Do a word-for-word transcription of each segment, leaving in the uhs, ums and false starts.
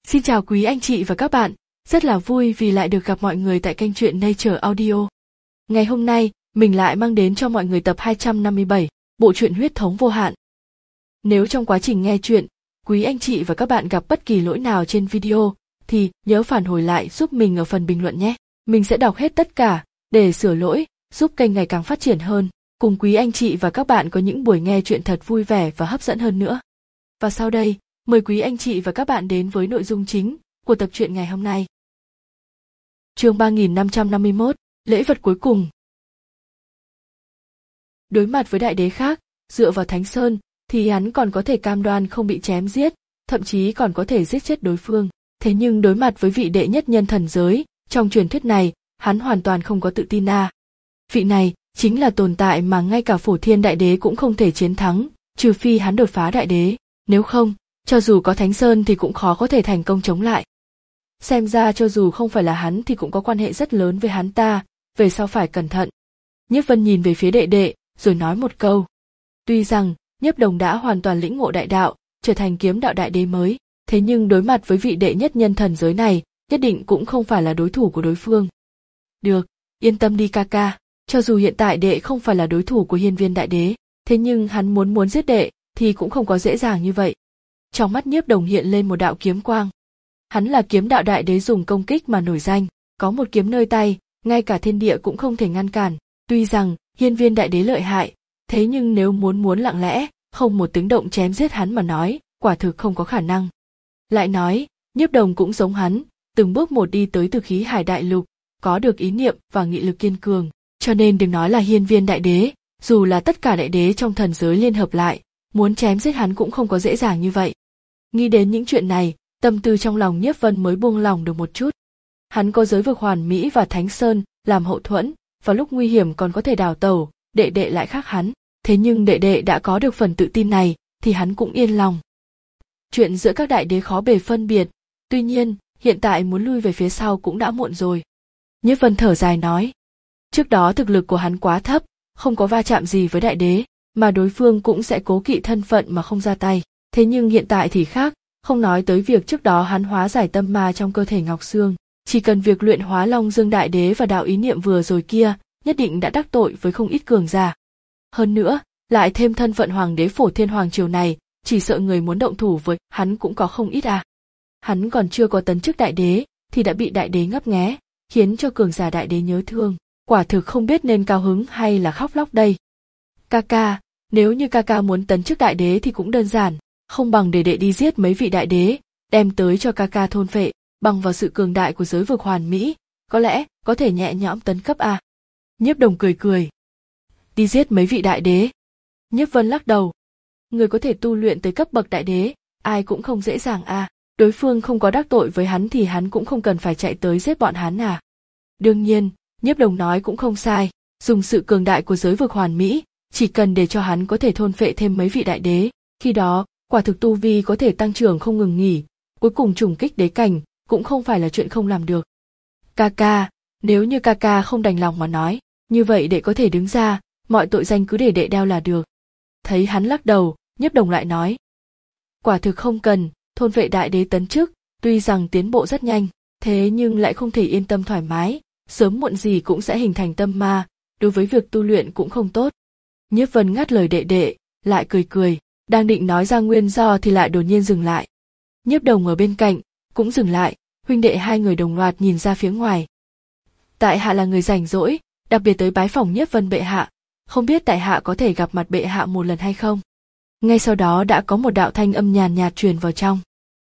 Xin chào quý anh chị và các bạn, rất là vui vì lại được gặp mọi người tại kênh truyện Nature Audio. Ngày hôm nay, mình lại mang đến cho mọi người tập hai trăm năm mươi bảy, bộ truyện Huyết thống vô hạn. Nếu trong quá trình nghe truyện, quý anh chị và các bạn gặp bất kỳ lỗi nào trên video, thì nhớ phản hồi lại giúp mình ở phần bình luận nhé. Mình sẽ đọc hết tất cả, để sửa lỗi, giúp kênh ngày càng phát triển hơn, cùng quý anh chị và các bạn có những buổi nghe truyện thật vui vẻ và hấp dẫn hơn nữa. Và sau đây, mời quý anh chị và các bạn đến với nội dung chính của tập truyện ngày hôm nay. Chương ba nghìn năm trăm năm mươi mốt, lễ vật cuối cùng. Đối mặt với đại đế khác, dựa vào Thánh Sơn, thì hắn còn có thể cam đoan không bị chém giết, thậm chí còn có thể giết chết đối phương. Thế nhưng đối mặt với vị đệ nhất nhân thần giới, trong truyền thuyết này, hắn hoàn toàn không có tự tin à. Vị này chính là tồn tại mà ngay cả Phổ Thiên Đại Đế cũng không thể chiến thắng, trừ phi hắn đột phá đại đế, nếu không, cho dù có Thánh Sơn thì cũng khó có thể thành công chống lại. Xem ra cho dù không phải là hắn thì cũng có quan hệ rất lớn với hắn ta, về sau phải cẩn thận. Nhiếp Vân nhìn về phía đệ đệ, rồi nói một câu. Tuy rằng, Nhiếp Đồng đã hoàn toàn lĩnh ngộ đại đạo, trở thành kiếm đạo đại đế mới, thế nhưng đối mặt với vị đệ nhất nhân thần giới này, nhất định cũng không phải là đối thủ của đối phương. Được, yên tâm đi ca ca, cho dù hiện tại đệ không phải là đối thủ của Hiên Viên Đại Đế, thế nhưng hắn muốn muốn giết đệ, thì cũng không có dễ dàng như vậy. Trong mắt Nhiếp Đồng hiện lên một đạo kiếm quang. Hắn là kiếm đạo đại đế dùng công kích mà nổi danh, có một kiếm nơi tay, ngay cả thiên địa cũng không thể ngăn cản. Tuy rằng Hiên Viên Đại Đế lợi hại, thế nhưng nếu muốn muốn lặng lẽ, không một tiếng động chém giết hắn mà nói, quả thực không có khả năng. Lại nói, Nhiếp Đồng cũng giống hắn, từng bước một đi tới Từ Khí Hải Đại Lục, có được ý niệm và nghị lực kiên cường, cho nên đừng nói là Hiên Viên Đại Đế, dù là tất cả đại đế trong thần giới liên hợp lại, muốn chém giết hắn cũng không có dễ dàng như vậy. Nghĩ đến những chuyện này, tâm tư trong lòng Nhiếp Vân mới buông lòng được một chút. Hắn có giới vực hoàn mỹ và Thánh Sơn làm hậu thuẫn, vào lúc nguy hiểm còn có thể đào tẩu, đệ đệ lại khác hắn, thế nhưng đệ đệ đã có được phần tự tin này, thì hắn cũng yên lòng. Chuyện giữa các đại đế khó bề phân biệt, tuy nhiên, hiện tại muốn lui về phía sau cũng đã muộn rồi. Nhiếp Vân thở dài nói, trước đó thực lực của hắn quá thấp, không có va chạm gì với đại đế, mà đối phương cũng sẽ cố kỵ thân phận mà không ra tay. Thế nhưng hiện tại thì khác, không nói tới việc trước đó hắn hóa giải tâm ma trong cơ thể Ngọc Sương, chỉ cần việc luyện hóa Long Dương Đại Đế và đạo ý niệm vừa rồi kia, nhất định đã đắc tội với không ít cường giả. Hơn nữa, lại thêm thân phận Hoàng đế Phổ Thiên Hoàng triều này, chỉ sợ người muốn động thủ với hắn cũng có không ít à. Hắn còn chưa có tấn chức đại đế, thì đã bị đại đế ngấp nghé, khiến cho cường giả đại đế nhớ thương, quả thực không biết nên cao hứng hay là khóc lóc đây. Kaka, nếu như Kaka muốn tấn chức đại đế thì cũng đơn giản. Không bằng để đệ đi giết mấy vị đại đế, đem tới cho ca ca thôn phệ, bằng vào sự cường đại của giới vực hoàn mỹ, có lẽ có thể nhẹ nhõm tấn cấp a. Nhiếp Đồng cười cười. Đi giết mấy vị đại đế. Nhiếp Vân lắc đầu. Người có thể tu luyện tới cấp bậc đại đế, ai cũng không dễ dàng a. Đối phương không có đắc tội với hắn thì hắn cũng không cần phải chạy tới giết bọn hắn à. Đương nhiên, Nhiếp Đồng nói cũng không sai, dùng sự cường đại của giới vực hoàn mỹ, chỉ cần để cho hắn có thể thôn phệ thêm mấy vị đại đế, khi đó quả thực tu vi có thể tăng trưởng không ngừng nghỉ, cuối cùng trùng kích đế cảnh, cũng không phải là chuyện không làm được. Kaka, nếu như Kaka không đành lòng mà nói, như vậy đệ có thể đứng ra, mọi tội danh cứ để đệ đeo là được. Thấy hắn lắc đầu, Nhiếp Đồng lại nói. Quả thực không cần, thôn vệ đại đế tấn chức, tuy rằng tiến bộ rất nhanh, thế nhưng lại không thể yên tâm thoải mái, sớm muộn gì cũng sẽ hình thành tâm ma, đối với việc tu luyện cũng không tốt. Nhiếp Vân ngắt lời đệ đệ, lại cười cười. Đang định nói ra nguyên do thì lại đột nhiên dừng lại. Nhiếp Đồng ở bên cạnh, cũng dừng lại, huynh đệ hai người đồng loạt nhìn ra phía ngoài. Tại hạ là người rảnh rỗi, đặc biệt tới bái phỏng Nhiếp Vân bệ hạ, không biết tại hạ có thể gặp mặt bệ hạ một lần hay không? Ngay sau đó đã có một đạo thanh âm nhàn nhạt truyền vào trong.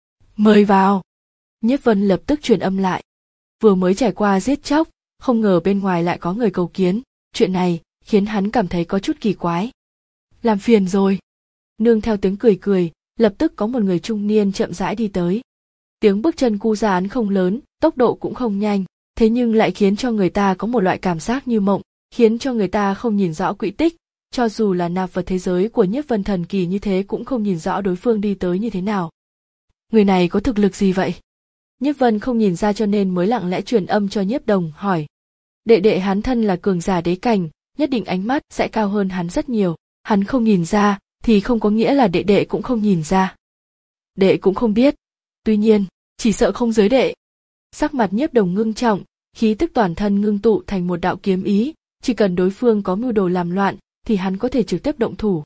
Mời vào! Nhiếp Vân lập tức truyền âm lại. Vừa mới trải qua giết chóc, không ngờ bên ngoài lại có người cầu kiến, chuyện này khiến hắn cảm thấy có chút kỳ quái. Làm phiền rồi. Nương theo tiếng cười cười, lập tức có một người trung niên chậm rãi đi tới. Tiếng bước chân cu gián không lớn, tốc độ cũng không nhanh, thế nhưng lại khiến cho người ta có một loại cảm giác như mộng, khiến cho người ta không nhìn rõ quỹ tích, cho dù là nạp vào thế giới của Nhiếp Vân thần kỳ như thế cũng không nhìn rõ đối phương đi tới như thế nào. Người này có thực lực gì vậy? Nhiếp Vân không nhìn ra cho nên mới lặng lẽ truyền âm cho Nhiếp Đồng hỏi. Đệ đệ hắn thân là cường giả đế cảnh, nhất định ánh mắt sẽ cao hơn hắn rất nhiều, hắn không nhìn ra thì không có nghĩa là đệ đệ cũng không nhìn ra. Đệ cũng không biết. Tuy nhiên, chỉ sợ không giới đệ. Sắc mặt Nhiếp Đồng ngưng trọng, khí tức toàn thân ngưng tụ thành một đạo kiếm ý, chỉ cần đối phương có mưu đồ làm loạn, thì hắn có thể trực tiếp động thủ.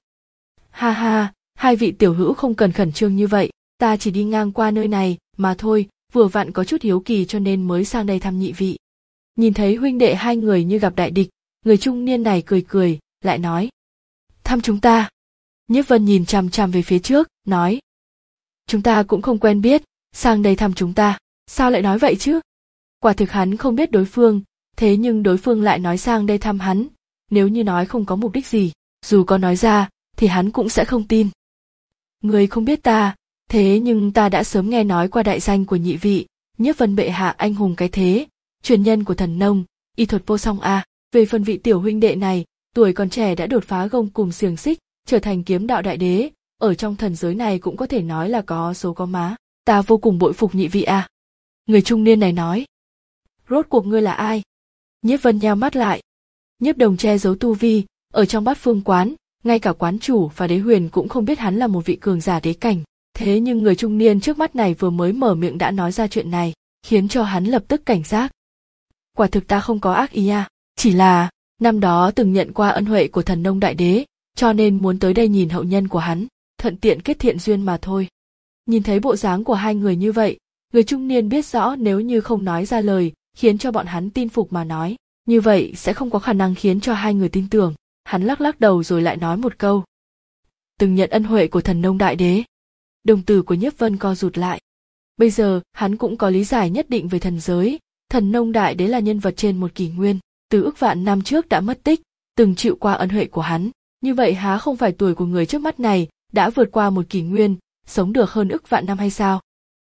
Ha ha, hai vị tiểu hữu không cần khẩn trương như vậy, ta chỉ đi ngang qua nơi này mà thôi, vừa vặn có chút hiếu kỳ cho nên mới sang đây thăm nhị vị. Nhìn thấy huynh đệ hai người như gặp đại địch, người trung niên này cười cười, lại nói: thăm chúng ta. Nhiếp Vân nhìn chằm chằm về phía trước, nói: chúng ta cũng không quen biết, sang đây thăm chúng ta, sao lại nói vậy chứ? Quả thực hắn không biết đối phương, thế nhưng đối phương lại nói sang đây thăm hắn, nếu như nói không có mục đích gì, dù có nói ra, thì hắn cũng sẽ không tin. Người không biết ta, thế nhưng ta đã sớm nghe nói qua đại danh của nhị vị, Nhiếp Vân bệ hạ anh hùng cái thế, truyền nhân của thần nông, y thuật vô song a. À. Về phần vị tiểu huynh đệ này, tuổi còn trẻ đã đột phá gông cùm xiềng xích, trở thành kiếm đạo đại đế, ở trong thần giới này cũng có thể nói là có số có má, ta vô cùng bội phục nhị vị a. À. Người trung niên này nói: rốt cuộc ngươi là ai? Nhiếp Vân nheo mắt lại. Nhiếp Đồng che giấu tu vi, ở trong Bát Phương quán, ngay cả quán chủ và đế huyền cũng không biết hắn là một vị cường giả đế cảnh. Thế nhưng người trung niên trước mắt này vừa mới mở miệng đã nói ra chuyện này, khiến cho hắn lập tức cảnh giác. Quả thực ta không có ác ý à, chỉ là năm đó từng nhận qua ân huệ của thần nông đại đế, cho nên muốn tới đây nhìn hậu nhân của hắn, thuận tiện kết thiện duyên mà thôi. Nhìn thấy bộ dáng của hai người như vậy, người trung niên biết rõ nếu như không nói ra lời, khiến cho bọn hắn tin phục mà nói, như vậy sẽ không có khả năng khiến cho hai người tin tưởng. Hắn lắc lắc đầu rồi lại nói một câu: từng nhận ân huệ của thần nông đại đế. Đồng tử của Nhiếp Vân co rụt lại. Bây giờ hắn cũng có lý giải nhất định về thần giới, thần nông đại đế là nhân vật trên một kỷ nguyên, từ ức vạn năm trước đã mất tích, từng chịu qua ân huệ của hắn, như vậy há không phải tuổi của người trước mắt này đã vượt qua một kỷ nguyên, sống được hơn ức vạn năm hay sao?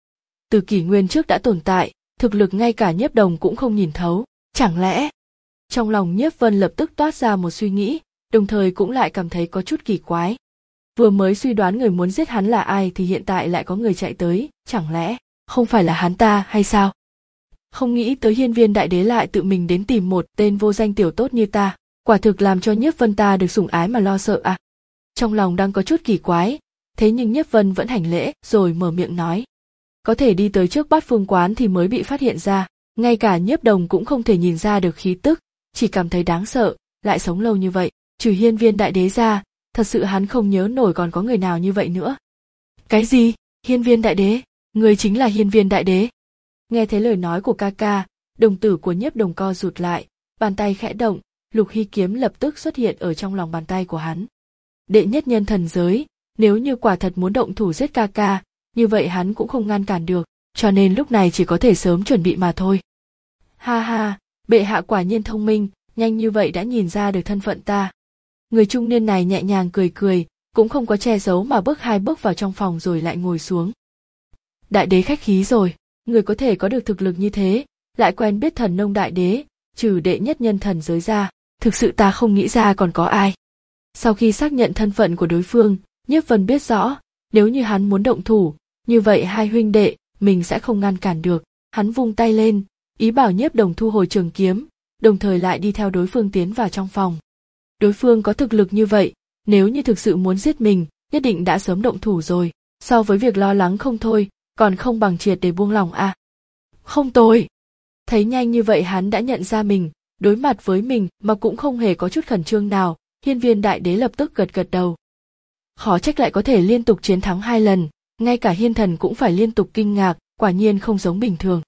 Từ kỷ nguyên trước đã tồn tại, thực lực ngay cả Nhiếp Đồng cũng không nhìn thấu, chẳng lẽ? Trong lòng Nhiếp Vân lập tức toát ra một suy nghĩ, đồng thời cũng lại cảm thấy có chút kỳ quái. Vừa mới suy đoán người muốn giết hắn là ai thì hiện tại lại có người chạy tới, chẳng lẽ không phải là hắn ta hay sao? Không nghĩ tới Hiên Viên đại đế lại tự mình đến tìm một tên vô danh tiểu tốt như ta, quả thực làm cho Nhiếp Vân ta được sủng ái mà lo sợ à. Trong lòng đang có chút kỳ quái, thế nhưng Nhiếp Vân vẫn hành lễ rồi mở miệng nói: có thể đi tới trước Bát Phương quán thì mới bị phát hiện ra, ngay cả Nhiếp Đồng cũng không thể nhìn ra được khí tức, chỉ cảm thấy đáng sợ, lại sống lâu như vậy, trừ Hiên Viên đại đế ra, thật sự hắn không nhớ nổi còn có người nào như vậy nữa. Cái gì? Hiên Viên đại đế? Người chính là Hiên Viên đại đế? Nghe thấy lời nói của ca ca, đồng tử của Nhiếp Đồng co rụt lại, bàn tay khẽ động, lục hy kiếm lập tức xuất hiện ở trong lòng bàn tay của hắn. Đệ nhất nhân thần giới, nếu như quả thật muốn động thủ giết ca ca, như vậy hắn cũng không ngăn cản được, cho nên lúc này chỉ có thể sớm chuẩn bị mà thôi. Ha ha, bệ hạ quả nhiên thông minh, nhanh như vậy đã nhìn ra được thân phận ta. Người trung niên này nhẹ nhàng cười cười, cũng không có che giấu mà bước hai bước vào trong phòng rồi lại ngồi xuống. Đại đế khách khí rồi, người có thể có được thực lực như thế, lại quen biết thần nông đại đế, trừ đệ nhất nhân thần giới ra, thực sự ta không nghĩ ra còn có ai. Sau khi xác nhận thân phận của đối phương, Nhiếp Vân biết rõ, nếu như hắn muốn động thủ, như vậy hai huynh đệ, mình sẽ không ngăn cản được. Hắn vung tay lên, ý bảo Nhiếp Đồng thu hồi trường kiếm, đồng thời lại đi theo đối phương tiến vào trong phòng. Đối phương có thực lực như vậy, nếu như thực sự muốn giết mình, nhất định đã sớm động thủ rồi, so với việc lo lắng không thôi, còn không bằng triệt để buông lòng à. Không tồi. Thấy nhanh như vậy hắn đã nhận ra mình, đối mặt với mình mà cũng không hề có chút khẩn trương nào, Hiên Viên đại đế lập tức gật gật đầu. Khó trách lại có thể liên tục chiến thắng hai lần, ngay cả Hiên thần cũng phải liên tục kinh ngạc, quả nhiên không giống bình thường.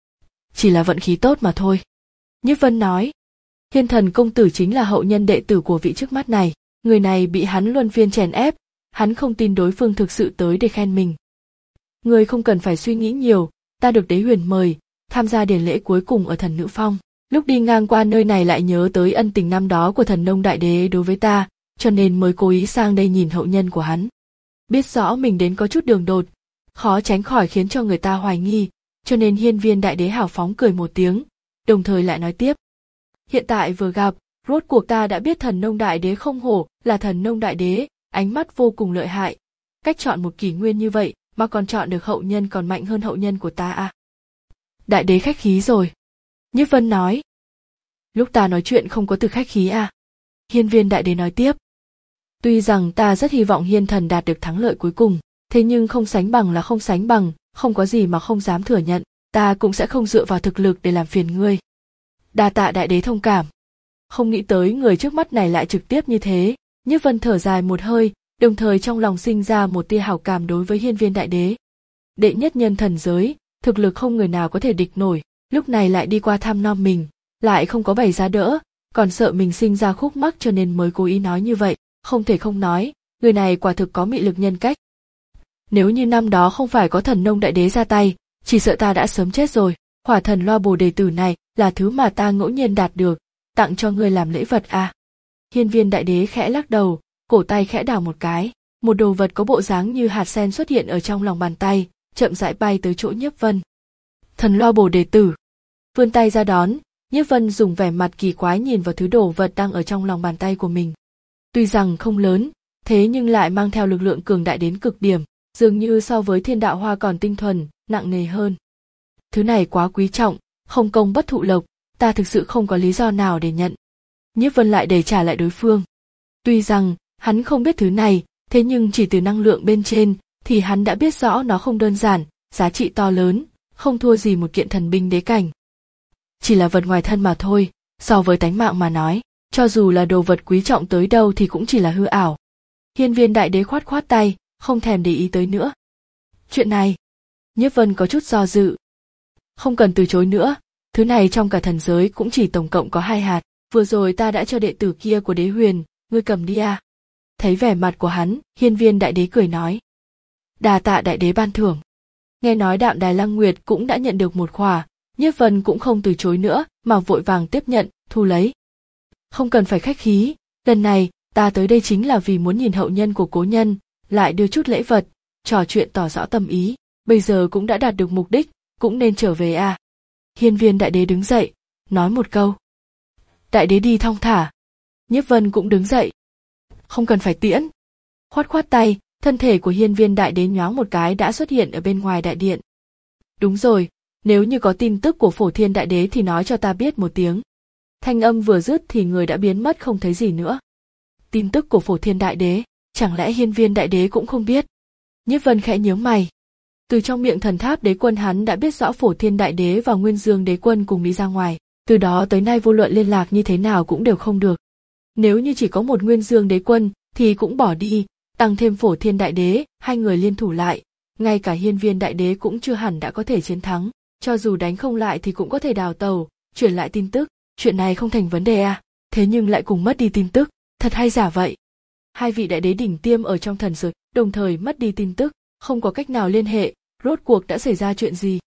Chỉ là vận khí tốt mà thôi. Nhiếp Vân nói, Hiên thần công tử chính là hậu nhân đệ tử của vị trước mắt này, người này bị hắn luân phiên chèn ép, hắn không tin đối phương thực sự tới để khen mình. Người không cần phải suy nghĩ nhiều, ta được đế huyền mời, tham gia điển lễ cuối cùng ở thần nữ phong. Lúc đi ngang qua nơi này lại nhớ tới ân tình năm đó của thần nông đại đế đối với ta, cho nên mới cố ý sang đây nhìn hậu nhân của hắn. Biết rõ mình đến có chút đường đột, khó tránh khỏi khiến cho người ta hoài nghi, cho nên Hiên Viên đại đế hào phóng cười một tiếng, đồng thời lại nói tiếp. Hiện tại vừa gặp, rốt cuộc ta đã biết thần nông đại đế không hổ là thần nông đại đế, ánh mắt vô cùng lợi hại. Cách chọn một kỷ nguyên như vậy mà còn chọn được hậu nhân còn mạnh hơn hậu nhân của ta à. Đại đế khách khí rồi. Nhiếp Vân nói. Lúc ta nói chuyện không có từ khách khí à. Hiên Viên đại đế nói tiếp. Tuy rằng ta rất hy vọng Hiên thần đạt được thắng lợi cuối cùng, thế nhưng không sánh bằng là không sánh bằng, không có gì mà không dám thừa nhận, ta cũng sẽ không dựa vào thực lực để làm phiền ngươi. Đa tạ đại đế thông cảm. Không nghĩ tới người trước mắt này lại trực tiếp như thế, Nhiếp Vân thở dài một hơi, đồng thời trong lòng sinh ra một tia hảo cảm đối với Hiên Viên đại đế. Đệ nhất nhân thần giới, thực lực không người nào có thể địch nổi, lúc này lại đi qua thăm nom mình, lại không có bày giá đỡ, còn sợ mình sinh ra khúc mắc cho nên mới cố ý nói như vậy, không thể không nói, người này quả thực có mị lực nhân cách. Nếu như năm đó không phải có thần nông đại đế ra tay, chỉ sợ ta đã sớm chết rồi. Hỏa thần loa bồ đề tử này là thứ mà ta ngẫu nhiên đạt được, tặng cho ngươi làm lễ vật à. Hiên Viên đại đế khẽ lắc đầu, cổ tay khẽ đảo một cái, một đồ vật có bộ dáng như hạt sen xuất hiện ở trong lòng bàn tay, chậm rãi bay tới chỗ Nhiếp Vân. Thần loa bồ đề tử. Vươn tay ra đón, Nhiếp Vân dùng vẻ mặt kỳ quái nhìn vào thứ đồ vật đang ở trong lòng bàn tay của mình. Tuy rằng không lớn, thế nhưng lại mang theo lực lượng cường đại đến cực điểm, dường như so với thiên đạo hoa còn tinh thuần, nặng nề hơn. Thứ này quá quý trọng, không công bất thụ lộc, ta thực sự không có lý do nào để nhận. Nhiếp Vân lại để trả lại đối phương. Tuy rằng, hắn không biết thứ này, thế nhưng chỉ từ năng lượng bên trên, thì hắn đã biết rõ nó không đơn giản, giá trị to lớn, không thua gì một kiện thần binh đế cảnh. Chỉ là vật ngoài thân mà thôi, so với tánh mạng mà nói, cho dù là đồ vật quý trọng tới đâu thì cũng chỉ là hư ảo. Hiên Viên đại đế khoát khoát tay, không thèm để ý tới nữa. Chuyện này, Nhiếp Vân có chút do dự. Không cần từ chối nữa, thứ này trong cả thần giới cũng chỉ tổng cộng có hai hạt, vừa rồi ta đã cho đệ tử kia của đế huyền, ngươi cầm đi à. Thấy vẻ mặt của hắn, Hiên Viên đại đế cười nói. Đà tạ đại đế ban thưởng. Nghe nói Đạm Đài Lăng Nguyệt cũng đã nhận được một khỏa, Nhiếp Vân cũng không từ chối nữa, mà vội vàng tiếp nhận, thu lấy. Không cần phải khách khí, lần này, ta tới đây chính là vì muốn nhìn hậu nhân của cố nhân, lại đưa chút lễ vật, trò chuyện tỏ rõ tâm ý, bây giờ cũng đã đạt được mục đích, cũng nên trở về à. Hiên Viên đại đế đứng dậy, nói một câu. Đại đế đi thong thả. Nhiếp Vân cũng đứng dậy. Không cần phải tiễn. Khoát khoát tay, thân thể của Hiên Viên đại đế nhoáng một cái đã xuất hiện ở bên ngoài đại điện. Đúng rồi, nếu như có tin tức của Phổ Thiên đại đế thì nói cho ta biết một tiếng. Thanh âm vừa dứt thì người đã biến mất không thấy gì nữa. Tin tức của Phổ Thiên đại đế, chẳng lẽ Hiên Viên đại đế cũng không biết? Nhiếp Vân khẽ nhướng mày. Từ trong miệng thần tháp đế quân hắn đã biết rõ Phổ Thiên đại đế và Nguyên Dương đế quân cùng đi ra ngoài, từ đó tới nay vô luận liên lạc như thế nào cũng đều không được. Nếu như chỉ có một Nguyên Dương đế quân thì cũng bỏ đi, tăng thêm Phổ Thiên đại đế, hai người liên thủ lại, ngay cả Hiên Viên đại đế cũng chưa hẳn đã có thể chiến thắng, cho dù đánh không lại thì cũng có thể đào tàu, chuyển lại tin tức, chuyện này không thành vấn đề à, thế nhưng lại cùng mất đi tin tức, thật hay giả vậy? Hai vị đại đế đỉnh tiêm ở trong thần giới, đồng thời mất đi tin tức, không có cách nào liên hệ, rốt cuộc đã xảy ra chuyện gì?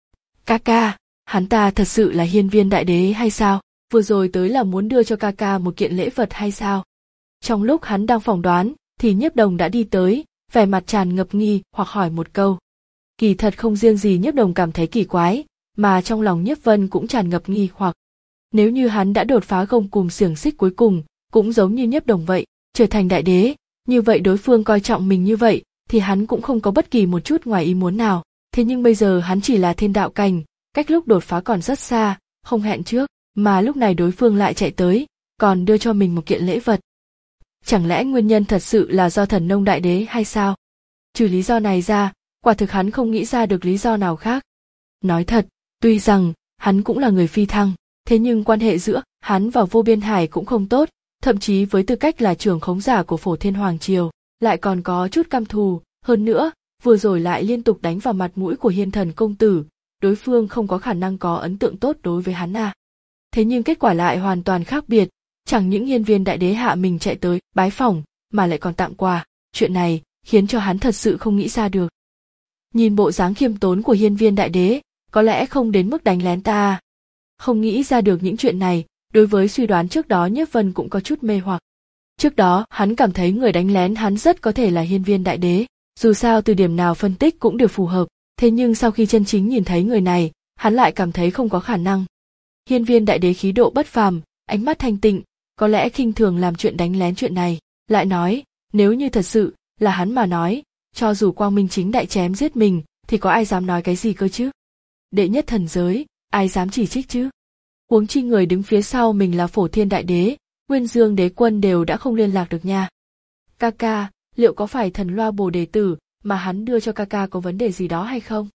Ca ca, hắn ta thật sự là Hiên Viên đại đế hay sao? Vừa rồi tới là muốn đưa cho ca ca một kiện lễ vật hay sao? Trong lúc hắn đang phỏng đoán, thì Nhiếp Đồng đã đi tới, vẻ mặt tràn ngập nghi hoặc hỏi một câu. Kỳ thật không riêng gì Nhiếp Đồng cảm thấy kỳ quái, mà trong lòng Nhiếp Vân cũng tràn ngập nghi hoặc. Nếu như hắn đã đột phá gông cùm xiềng xích cuối cùng, cũng giống như Nhiếp Đồng vậy, trở thành đại đế, như vậy đối phương coi trọng mình như vậy, thì hắn cũng không có bất kỳ một chút ngoài ý muốn nào. Thế nhưng bây giờ hắn chỉ là thiên đạo cảnh, cách lúc đột phá còn rất xa, không hẹn trước, mà lúc này đối phương lại chạy tới, còn đưa cho mình một kiện lễ vật. Chẳng lẽ nguyên nhân thật sự là do thần nông đại đế hay sao? Trừ lý do này ra, quả thực hắn không nghĩ ra được lý do nào khác. Nói thật, tuy rằng hắn cũng là người phi thăng, thế nhưng quan hệ giữa hắn và Vô Biên Hải cũng không tốt, thậm chí với tư cách là trưởng khống giả của Phổ Thiên Hoàng Triều, lại còn có chút căm thù, hơn nữa, vừa rồi lại liên tục đánh vào mặt mũi của Hiên Thần công tử, đối phương không có khả năng có ấn tượng tốt đối với hắn à. Thế nhưng kết quả lại hoàn toàn khác biệt, chẳng những Hiên Viên đại đế hạ mình chạy tới, bái phỏng, mà lại còn tặng quà, chuyện này khiến cho hắn thật sự không nghĩ ra được. Nhìn bộ dáng khiêm tốn của Hiên Viên đại đế, có lẽ không đến mức đánh lén ta à. Không nghĩ ra được những chuyện này, đối với suy đoán trước đó Nhiếp Vân cũng có chút mê hoặc. Trước đó, hắn cảm thấy người đánh lén hắn rất có thể là Hiên Viên đại đế, dù sao từ điểm nào phân tích cũng đều phù hợp, thế nhưng sau khi chân chính nhìn thấy người này, hắn lại cảm thấy không có khả năng. Hiên Viên đại đế khí độ bất phàm, ánh mắt thanh tịnh, có lẽ khinh thường làm chuyện đánh lén chuyện này, lại nói, nếu như thật sự là hắn mà nói, cho dù Quang Minh chính đại chém giết mình, thì có ai dám nói cái gì cơ chứ? Đệ nhất thần giới, ai dám chỉ trích chứ? Huống chi người đứng phía sau mình là Phổ Thiên đại đế, Nguyên Dương đế quân đều đã không liên lạc được nha. Ca ca, liệu có phải thần loa bồ đề tử mà hắn đưa cho ca ca có vấn đề gì đó hay không?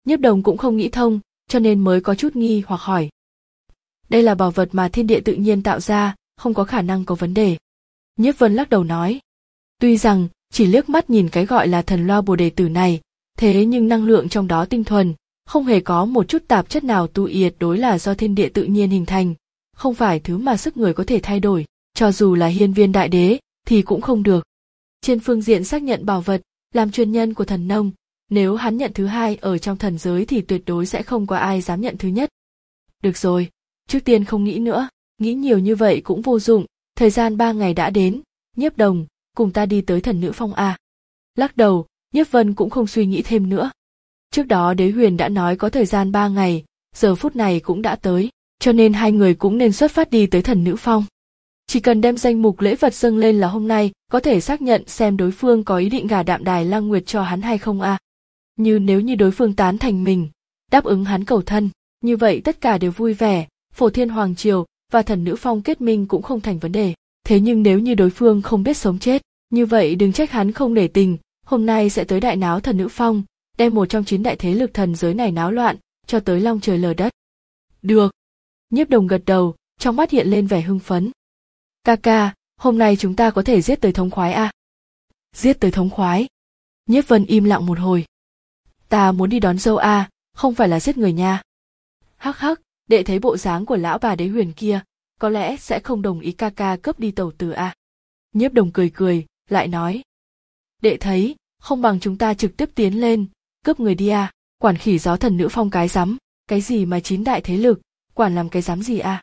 Nhiếp Đồng cũng không nghĩ thông, cho nên mới có chút nghi hoặc hỏi. Đây là bảo vật mà thiên địa tự nhiên tạo ra, không có khả năng có vấn đề. Nhiếp Vân lắc đầu nói. Tuy rằng, chỉ liếc mắt nhìn cái gọi là thần loa bồ đề tử này, thế nhưng năng lượng trong đó tinh thuần, không hề có một chút tạp chất nào tu yệt đối là do thiên địa tự nhiên hình thành, không phải thứ mà sức người có thể thay đổi, cho dù là hiên viên đại đế, thì cũng không được. Trên phương diện xác nhận bảo vật, làm truyền nhân của thần nông, nếu hắn nhận thứ hai ở trong thần giới thì tuyệt đối sẽ không có ai dám nhận thứ nhất. Được rồi, trước tiên không nghĩ nữa, nghĩ nhiều như vậy cũng vô dụng, thời gian ba ngày đã đến, Nhiếp Đồng, cùng ta đi tới thần nữ phong a. Lắc đầu, Nhiếp Vân cũng không suy nghĩ thêm nữa. Trước đó Đế Huyền đã nói có thời gian ba ngày, giờ phút này cũng đã tới, cho nên hai người cũng nên xuất phát đi tới thần nữ phong. Chỉ cần đem danh mục lễ vật dâng lên là hôm nay, có thể xác nhận xem đối phương có ý định gả Đạm Đài Lăng Nguyệt cho hắn hay không a. Như nếu như đối phương tán thành mình, đáp ứng hắn cầu thân, như vậy tất cả đều vui vẻ, Phổ Thiên Hoàng Triều và thần nữ phong kết minh cũng không thành vấn đề. Thế nhưng nếu như đối phương không biết sống chết, như vậy đừng trách hắn không nể tình, hôm nay sẽ tới đại náo thần nữ phong, đem một trong chín đại thế lực thần giới này náo loạn, cho tới long trời lở đất. Được. Nhiếp Đồng gật đầu, trong mắt hiện lên vẻ hưng phấn. Ca ca, hôm nay chúng ta có thể giết tới thống khoái a. Giết tới thống khoái. Nhiếp Vân im lặng một hồi. Ta muốn đi đón dâu a, không phải là giết người nha. Hắc hắc, đệ thấy bộ dáng của lão bà Đế Huyền kia, có lẽ sẽ không đồng ý ca ca cướp đi tẩu tử a. Nhiếp Đồng cười cười, lại nói. Đệ thấy, không bằng chúng ta trực tiếp tiến lên, cướp người đi a, quản khỉ gió thần nữ phong cái rắm, cái gì mà chín đại thế lực, quản làm cái rắm gì a.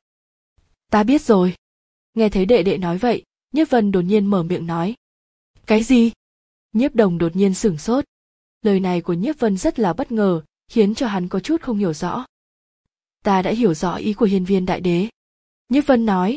Ta biết rồi. Nghe thấy đệ đệ nói vậy, Nhiếp Vân đột nhiên mở miệng nói. Cái gì? Nhiếp Đồng đột nhiên sửng sốt. Lời này của Nhiếp Vân rất là bất ngờ, khiến cho hắn có chút không hiểu rõ. Ta đã hiểu rõ ý của hiên viên đại đế. Nhiếp Vân nói.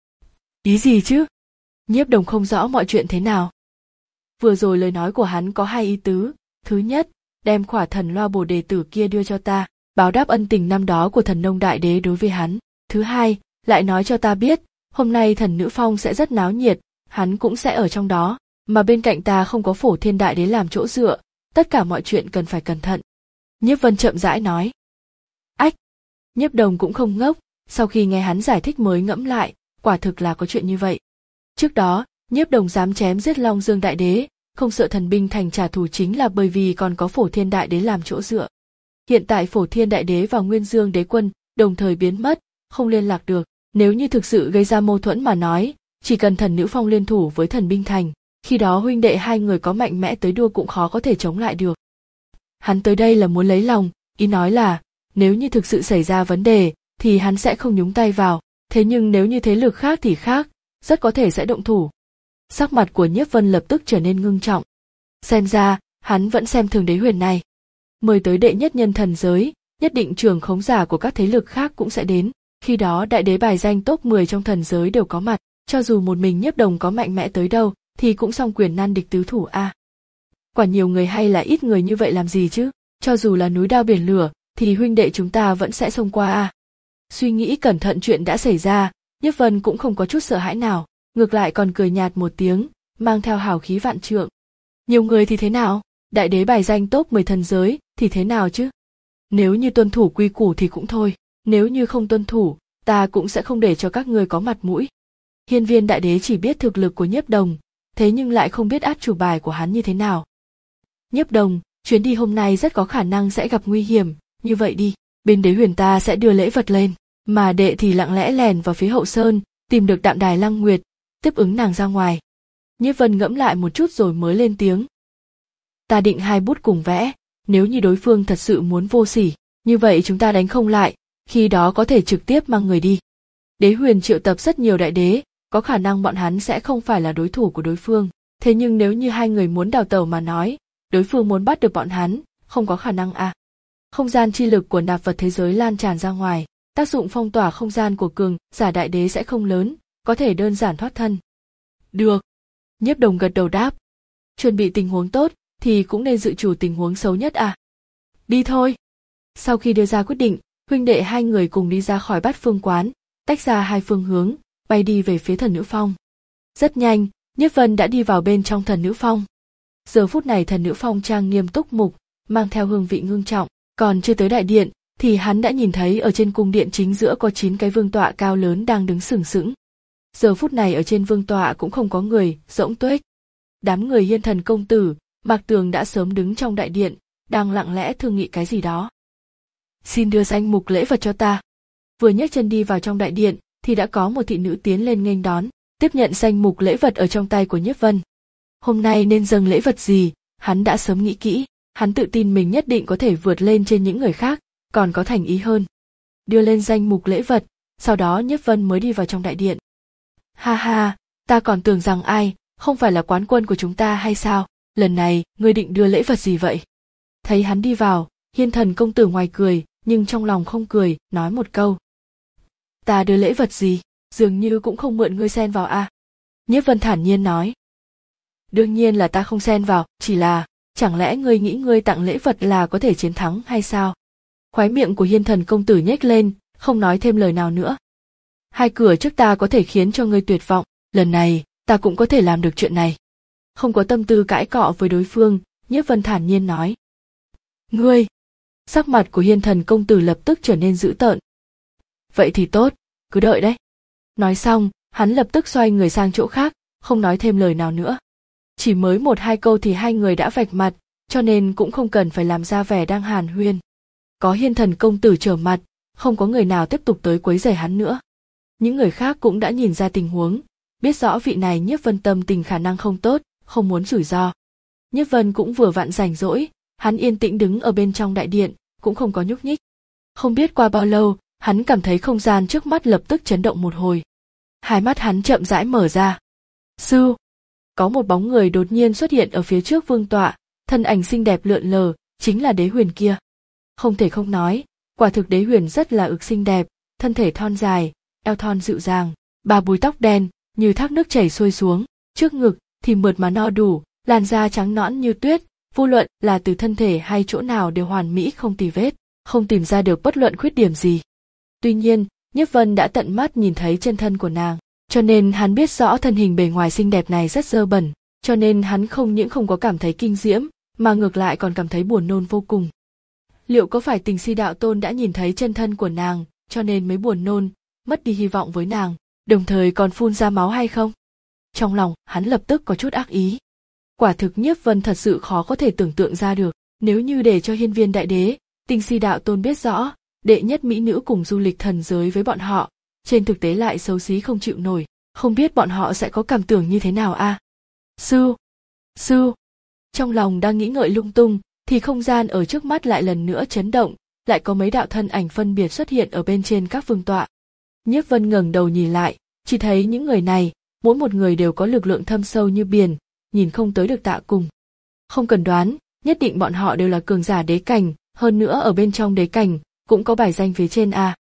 Ý gì chứ? Nhiếp Đồng không rõ mọi chuyện thế nào. Vừa rồi lời nói của hắn có hai ý tứ. Thứ nhất, đem khỏa thần loa bồ đề tử kia đưa cho ta, báo đáp ân tình năm đó của thần nông đại đế đối với hắn. Thứ hai, lại nói cho ta biết, hôm nay thần nữ phong sẽ rất náo nhiệt, hắn cũng sẽ ở trong đó, mà bên cạnh ta không có Phổ Thiên đại đế làm chỗ dựa, tất cả mọi chuyện cần phải cẩn thận. Nhiếp Vân chậm rãi nói. Ách! Nhiếp Đồng cũng không ngốc, sau khi nghe hắn giải thích mới ngẫm lại, quả thực là có chuyện như vậy. Trước đó, Nhiếp Đồng dám chém giết Long Dương đại đế, không sợ thần binh thành trả thù chính là bởi vì còn có Phổ Thiên đại đế làm chỗ dựa. Hiện tại Phổ Thiên đại đế và Nguyên Dương đế quân đồng thời biến mất, không liên lạc được, nếu như thực sự gây ra mâu thuẫn mà nói, chỉ cần thần nữ phong liên thủ với thần binh thành, khi đó huynh đệ hai người có mạnh mẽ tới đua cũng khó có thể chống lại được. Hắn tới đây là muốn lấy lòng, ý nói là, nếu như thực sự xảy ra vấn đề, thì hắn sẽ không nhúng tay vào, thế nhưng nếu như thế lực khác thì khác, rất có thể sẽ động thủ. Sắc mặt của Nhiếp Vân lập tức trở nên ngưng trọng. Xem ra, hắn vẫn xem thường Đế Huyền này. Mời tới đệ nhất nhân thần giới, nhất định trưởng khống giả của các thế lực khác cũng sẽ đến. Khi đó đại đế bài danh top mười trong thần giới đều có mặt, cho dù một mình Nhiếp Đồng có mạnh mẽ tới đâu, thì cũng song quyền nan địch tứ thủ a. À. Quả nhiều người hay là ít người như vậy làm gì chứ, cho dù là núi đao biển lửa, thì huynh đệ chúng ta vẫn sẽ xông qua a. À. Suy nghĩ cẩn thận chuyện đã xảy ra, Nhiếp Vân cũng không có chút sợ hãi nào, ngược lại còn cười nhạt một tiếng, mang theo hào khí vạn trượng. Nhiều người thì thế nào, đại đế bài danh top mười thần giới thì thế nào chứ? Nếu như tuân thủ quy củ thì cũng thôi, nếu như không tuân thủ, ta cũng sẽ không để cho các ngươi có mặt mũi. Hiên viên đại đế chỉ biết thực lực của Nhiếp Đồng, thế nhưng lại không biết át chủ bài của hắn như thế nào. Nhiếp Đồng, chuyến đi hôm nay rất có khả năng sẽ gặp nguy hiểm, như vậy đi, bên Đế Huyền ta sẽ đưa lễ vật lên, mà đệ thì lặng lẽ lèn vào phía hậu sơn, tìm được Đạm Đài Lăng Nguyệt, tiếp ứng nàng ra ngoài. Nhiếp Vân ngẫm lại một chút rồi mới lên tiếng. Ta định hai bút cùng vẽ, nếu như đối phương thật sự muốn vô sỉ, như vậy chúng ta đánh không lại, khi đó có thể trực tiếp mang người đi. Đế Huyền triệu tập rất nhiều đại đế, có khả năng bọn hắn sẽ không phải là đối thủ của đối phương, thế nhưng nếu như hai người muốn đào tẩu mà nói, đối phương muốn bắt được bọn hắn, không có khả năng à. Không gian chi lực của nạp vật thế giới lan tràn ra ngoài, tác dụng phong tỏa không gian của cường giả đại đế sẽ không lớn, có thể đơn giản thoát thân. Được. Nhiếp Đồng gật đầu đáp. Chuẩn bị tình huống tốt, thì cũng nên dự chủ tình huống xấu nhất à. Đi thôi. Sau khi đưa ra quyết định, huynh đệ hai người cùng đi ra khỏi Bát Phương quán, tách ra hai phương hướng, bay đi về phía thần nữ phong. Rất nhanh, Nhiếp Vân đã đi vào bên trong thần nữ phong. Giờ phút này thần nữ phong trang nghiêm túc mục, mang theo hương vị ngưng trọng, Còn chưa tới đại điện, thì hắn đã nhìn thấy ở trên cung điện chính giữa có chín cái vương tọa cao lớn đang đứng sừng sững. Giờ phút này ở trên vương tọa cũng không có người, rỗng tuếch. Đám người Hiên Thần công tử, Mạc Tường đã sớm đứng trong đại điện, đang lặng lẽ thương nghị cái gì đó. Xin đưa danh mục lễ vật cho ta. Vừa nhấc chân đi vào trong đại điện, thì đã có một thị nữ tiến lên nghênh đón, tiếp nhận danh mục lễ vật ở trong tay của Nhiếp Vân. Hôm nay nên dâng lễ vật gì, hắn đã sớm nghĩ kỹ, hắn tự tin mình nhất định có thể vượt lên trên những người khác, còn có thành ý hơn. Đưa lên danh mục lễ vật, sau đó Nhiếp Vân mới đi vào trong đại điện. Ha ha, ta còn tưởng rằng ai, không phải là quán quân của chúng ta hay sao, lần này, ngươi định đưa lễ vật gì vậy? Thấy hắn đi vào, Hiên Thần công tử ngoài cười, nhưng trong lòng không cười, nói một câu. Ta đưa lễ vật gì, dường như cũng không mượn ngươi xen vào a. À? Nhiếp Vân thản nhiên nói. Đương nhiên là ta không xen vào, chỉ là, chẳng lẽ ngươi nghĩ ngươi tặng lễ vật là có thể chiến thắng hay sao? Khóe miệng của Hiên Thần công tử nhếch lên, không nói thêm lời nào nữa. Hai cửa trước ta có thể khiến cho ngươi tuyệt vọng, lần này, ta cũng có thể làm được chuyện này. Không có tâm tư cãi cọ với đối phương, Nhiếp Vân thản nhiên nói. Ngươi! Sắc mặt của Hiên Thần công tử lập tức trở nên dữ tợn. Vậy thì tốt, cứ đợi đấy. Nói xong, hắn lập tức xoay người sang chỗ khác, không nói thêm lời nào nữa. Chỉ mới một hai câu thì hai người đã vạch mặt, cho nên cũng không cần phải làm ra vẻ đang hàn huyên. Có Hiên Thần công tử trở mặt, không có người nào tiếp tục tới quấy rầy hắn nữa. Những người khác cũng đã nhìn ra tình huống, biết rõ vị này Nhiếp Vân tâm tình khả năng không tốt, không muốn rủi ro. Nhiếp Vân cũng vừa vặn rảnh rỗi, hắn yên tĩnh đứng ở bên trong đại điện, cũng không có nhúc nhích. Không biết qua bao lâu, hắn cảm thấy không gian trước mắt lập tức chấn động một hồi. Hai mắt hắn chậm rãi mở ra. Sư! Có một bóng người đột nhiên xuất hiện ở phía trước vương tọa, thân ảnh xinh đẹp lượn lờ, chính là Đế Huyền kia. Không thể không nói, quả thực Đế Huyền rất là ực xinh đẹp, thân thể thon dài, eo thon dịu dàng, ba búi tóc đen, như thác nước chảy xuôi xuống, trước ngực thì mượt mà no đủ, làn da trắng nõn như tuyết, vô luận là từ thân thể hay chỗ nào đều hoàn mỹ không tì vết, không tìm ra được bất luận khuyết điểm gì. Tuy nhiên, Nhiếp Vân đã tận mắt nhìn thấy chân thân của nàng, cho nên hắn biết rõ thân hình bề ngoài xinh đẹp này rất dơ bẩn, cho nên hắn không những không có cảm thấy kinh diễm, mà ngược lại còn cảm thấy buồn nôn vô cùng. Liệu có phải Tình Si đạo tôn đã nhìn thấy chân thân của nàng, cho nên mới buồn nôn, mất đi hy vọng với nàng, đồng thời còn phun ra máu hay không? Trong lòng, hắn lập tức có chút ác ý. Quả thực Nhiếp Vân thật sự khó có thể tưởng tượng ra được, nếu như để cho Hiên Viên đại đế, Tình Si đạo tôn biết rõ, đệ nhất mỹ nữ cùng du lịch thần giới với bọn họ, trên thực tế lại xấu xí không chịu nổi, không biết bọn họ sẽ có cảm tưởng như thế nào a? À? Sư! Sư! Trong lòng đang nghĩ ngợi lung tung, thì không gian ở trước mắt lại lần nữa chấn động, lại có mấy đạo thân ảnh phân biệt xuất hiện ở bên trên các vương tọa. Nhiếp Vân ngẩng đầu nhìn lại, chỉ thấy những người này, mỗi một người đều có lực lượng thâm sâu như biển, nhìn không tới được tạ cùng. Không cần đoán, nhất định bọn họ đều là cường giả đế cảnh, hơn nữa ở bên trong đế cảnh, cũng có bài danh phía trên a.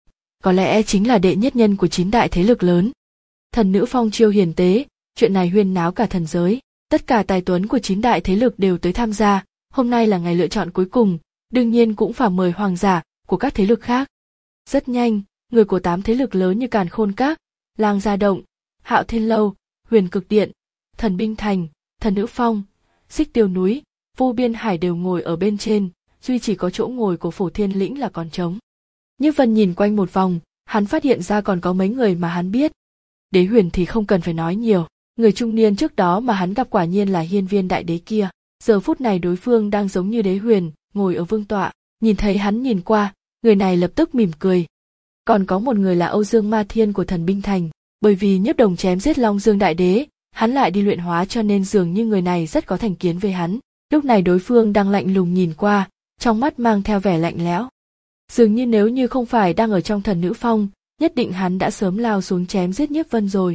Có lẽ chính là đệ nhất nhân của chín đại thế lực lớn. Thần nữ phong chiêu hiền tế, chuyện này huyên náo cả thần giới, tất cả tài tuấn của chín đại thế lực đều tới tham gia, hôm nay là ngày lựa chọn cuối cùng, đương nhiên cũng phải mời hoàng giả của các thế lực khác. Rất nhanh, người của tám thế lực lớn như Càn Khôn Các, Lang Gia Động, Hạo Thiên Lâu, Huyền Cực Điện, Thần Binh Thành, Thần Nữ Phong, Xích Tiêu Núi, Vô Biên Hải đều ngồi ở bên trên, duy chỉ có chỗ ngồi của Phổ Thiên Lĩnh là còn trống. Nhiếp Vân nhìn quanh một vòng, hắn phát hiện ra còn có mấy người mà hắn biết. Đế Huyền thì không cần phải nói nhiều, người trung niên trước đó mà hắn gặp quả nhiên là Hiên Viên đại đế kia. Giờ phút này đối phương đang giống như Đế Huyền, ngồi ở vương tọa, nhìn thấy hắn nhìn qua, người này lập tức mỉm cười. Còn có một người là Âu Dương Ma Thiên của Thần Binh Thành, bởi vì Nhiếp Đồng chém giết Long Dương đại đế, hắn lại đi luyện hóa cho nên dường như người này rất có thành kiến với hắn. Lúc này đối phương đang lạnh lùng nhìn qua, trong mắt mang theo vẻ lạnh lẽo. Dường như nếu như không phải đang ở trong Thần Nữ Phong, nhất định hắn đã sớm lao xuống chém giết Nhiếp Vân rồi.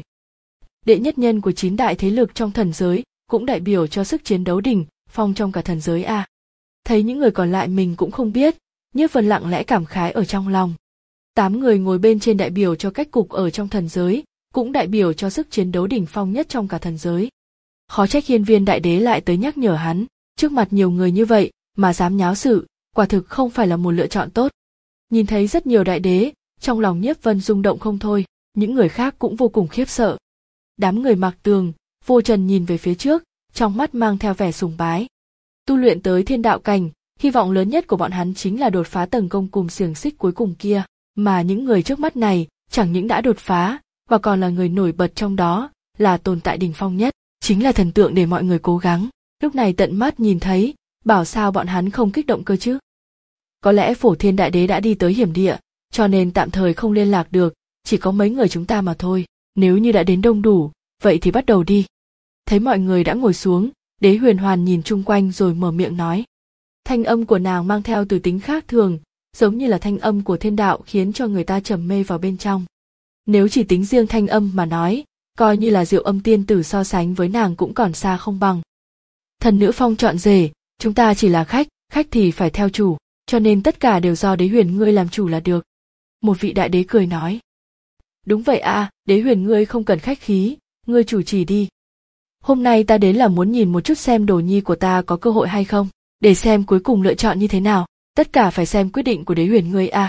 Đệ nhất nhân của chín đại thế lực trong thần giới, cũng đại biểu cho sức chiến đấu đỉnh phong trong cả thần giới a. À. Thấy những người còn lại mình cũng không biết, Nhiếp Vân lặng lẽ cảm khái ở trong lòng. Tám người ngồi bên trên đại biểu cho cách cục ở trong thần giới, cũng đại biểu cho sức chiến đấu đỉnh phong nhất trong cả thần giới. Khó trách Hiên Viên đại đế lại tới nhắc nhở hắn, trước mặt nhiều người như vậy mà dám nháo sự, quả thực không phải là một lựa chọn tốt. Nhìn thấy rất nhiều đại đế, trong lòng Nhiếp Vân rung động không thôi, những người khác cũng vô cùng khiếp sợ. Đám người Mạc Tường, Vô Trần nhìn về phía trước, trong mắt mang theo vẻ sùng bái. Tu luyện tới thiên đạo cảnh, Hy vọng lớn nhất của bọn hắn chính là đột phá tầng công cùng xiềng xích cuối cùng kia, mà những người trước mắt này chẳng những đã đột phá, và còn là người nổi bật trong đó, là tồn tại đỉnh phong nhất, chính là thần tượng để mọi người cố gắng. Lúc này tận mắt nhìn thấy, bảo sao bọn hắn không kích động cơ chứ? Có lẽ Phổ Thiên Đại Đế đã đi tới hiểm địa, cho nên tạm thời không liên lạc được, chỉ có mấy người chúng ta mà thôi. Nếu như đã đến đông đủ, vậy thì bắt đầu đi. Thấy mọi người đã ngồi xuống, Đế Huyền Hoàn nhìn chung quanh rồi mở miệng nói. Thanh âm của nàng mang theo từ tính khác thường, giống như là thanh âm của thiên đạo khiến cho người ta trầm mê vào bên trong. Nếu chỉ tính riêng thanh âm mà nói, coi như là Diệu Âm tiên tử so sánh với nàng cũng còn xa không bằng. Thần nữ phong chọn rể, chúng ta chỉ là khách, khách thì phải theo chủ, cho nên tất cả đều do Đế Huyền ngươi làm chủ là được. Một vị đại đế cười nói. Đúng vậy à, Đế Huyền ngươi không cần khách khí, ngươi chủ trì đi. Hôm nay ta đến là muốn nhìn một chút xem đồ nhi của ta có cơ hội hay không, để xem cuối cùng lựa chọn như thế nào, tất cả phải xem quyết định của Đế Huyền ngươi à.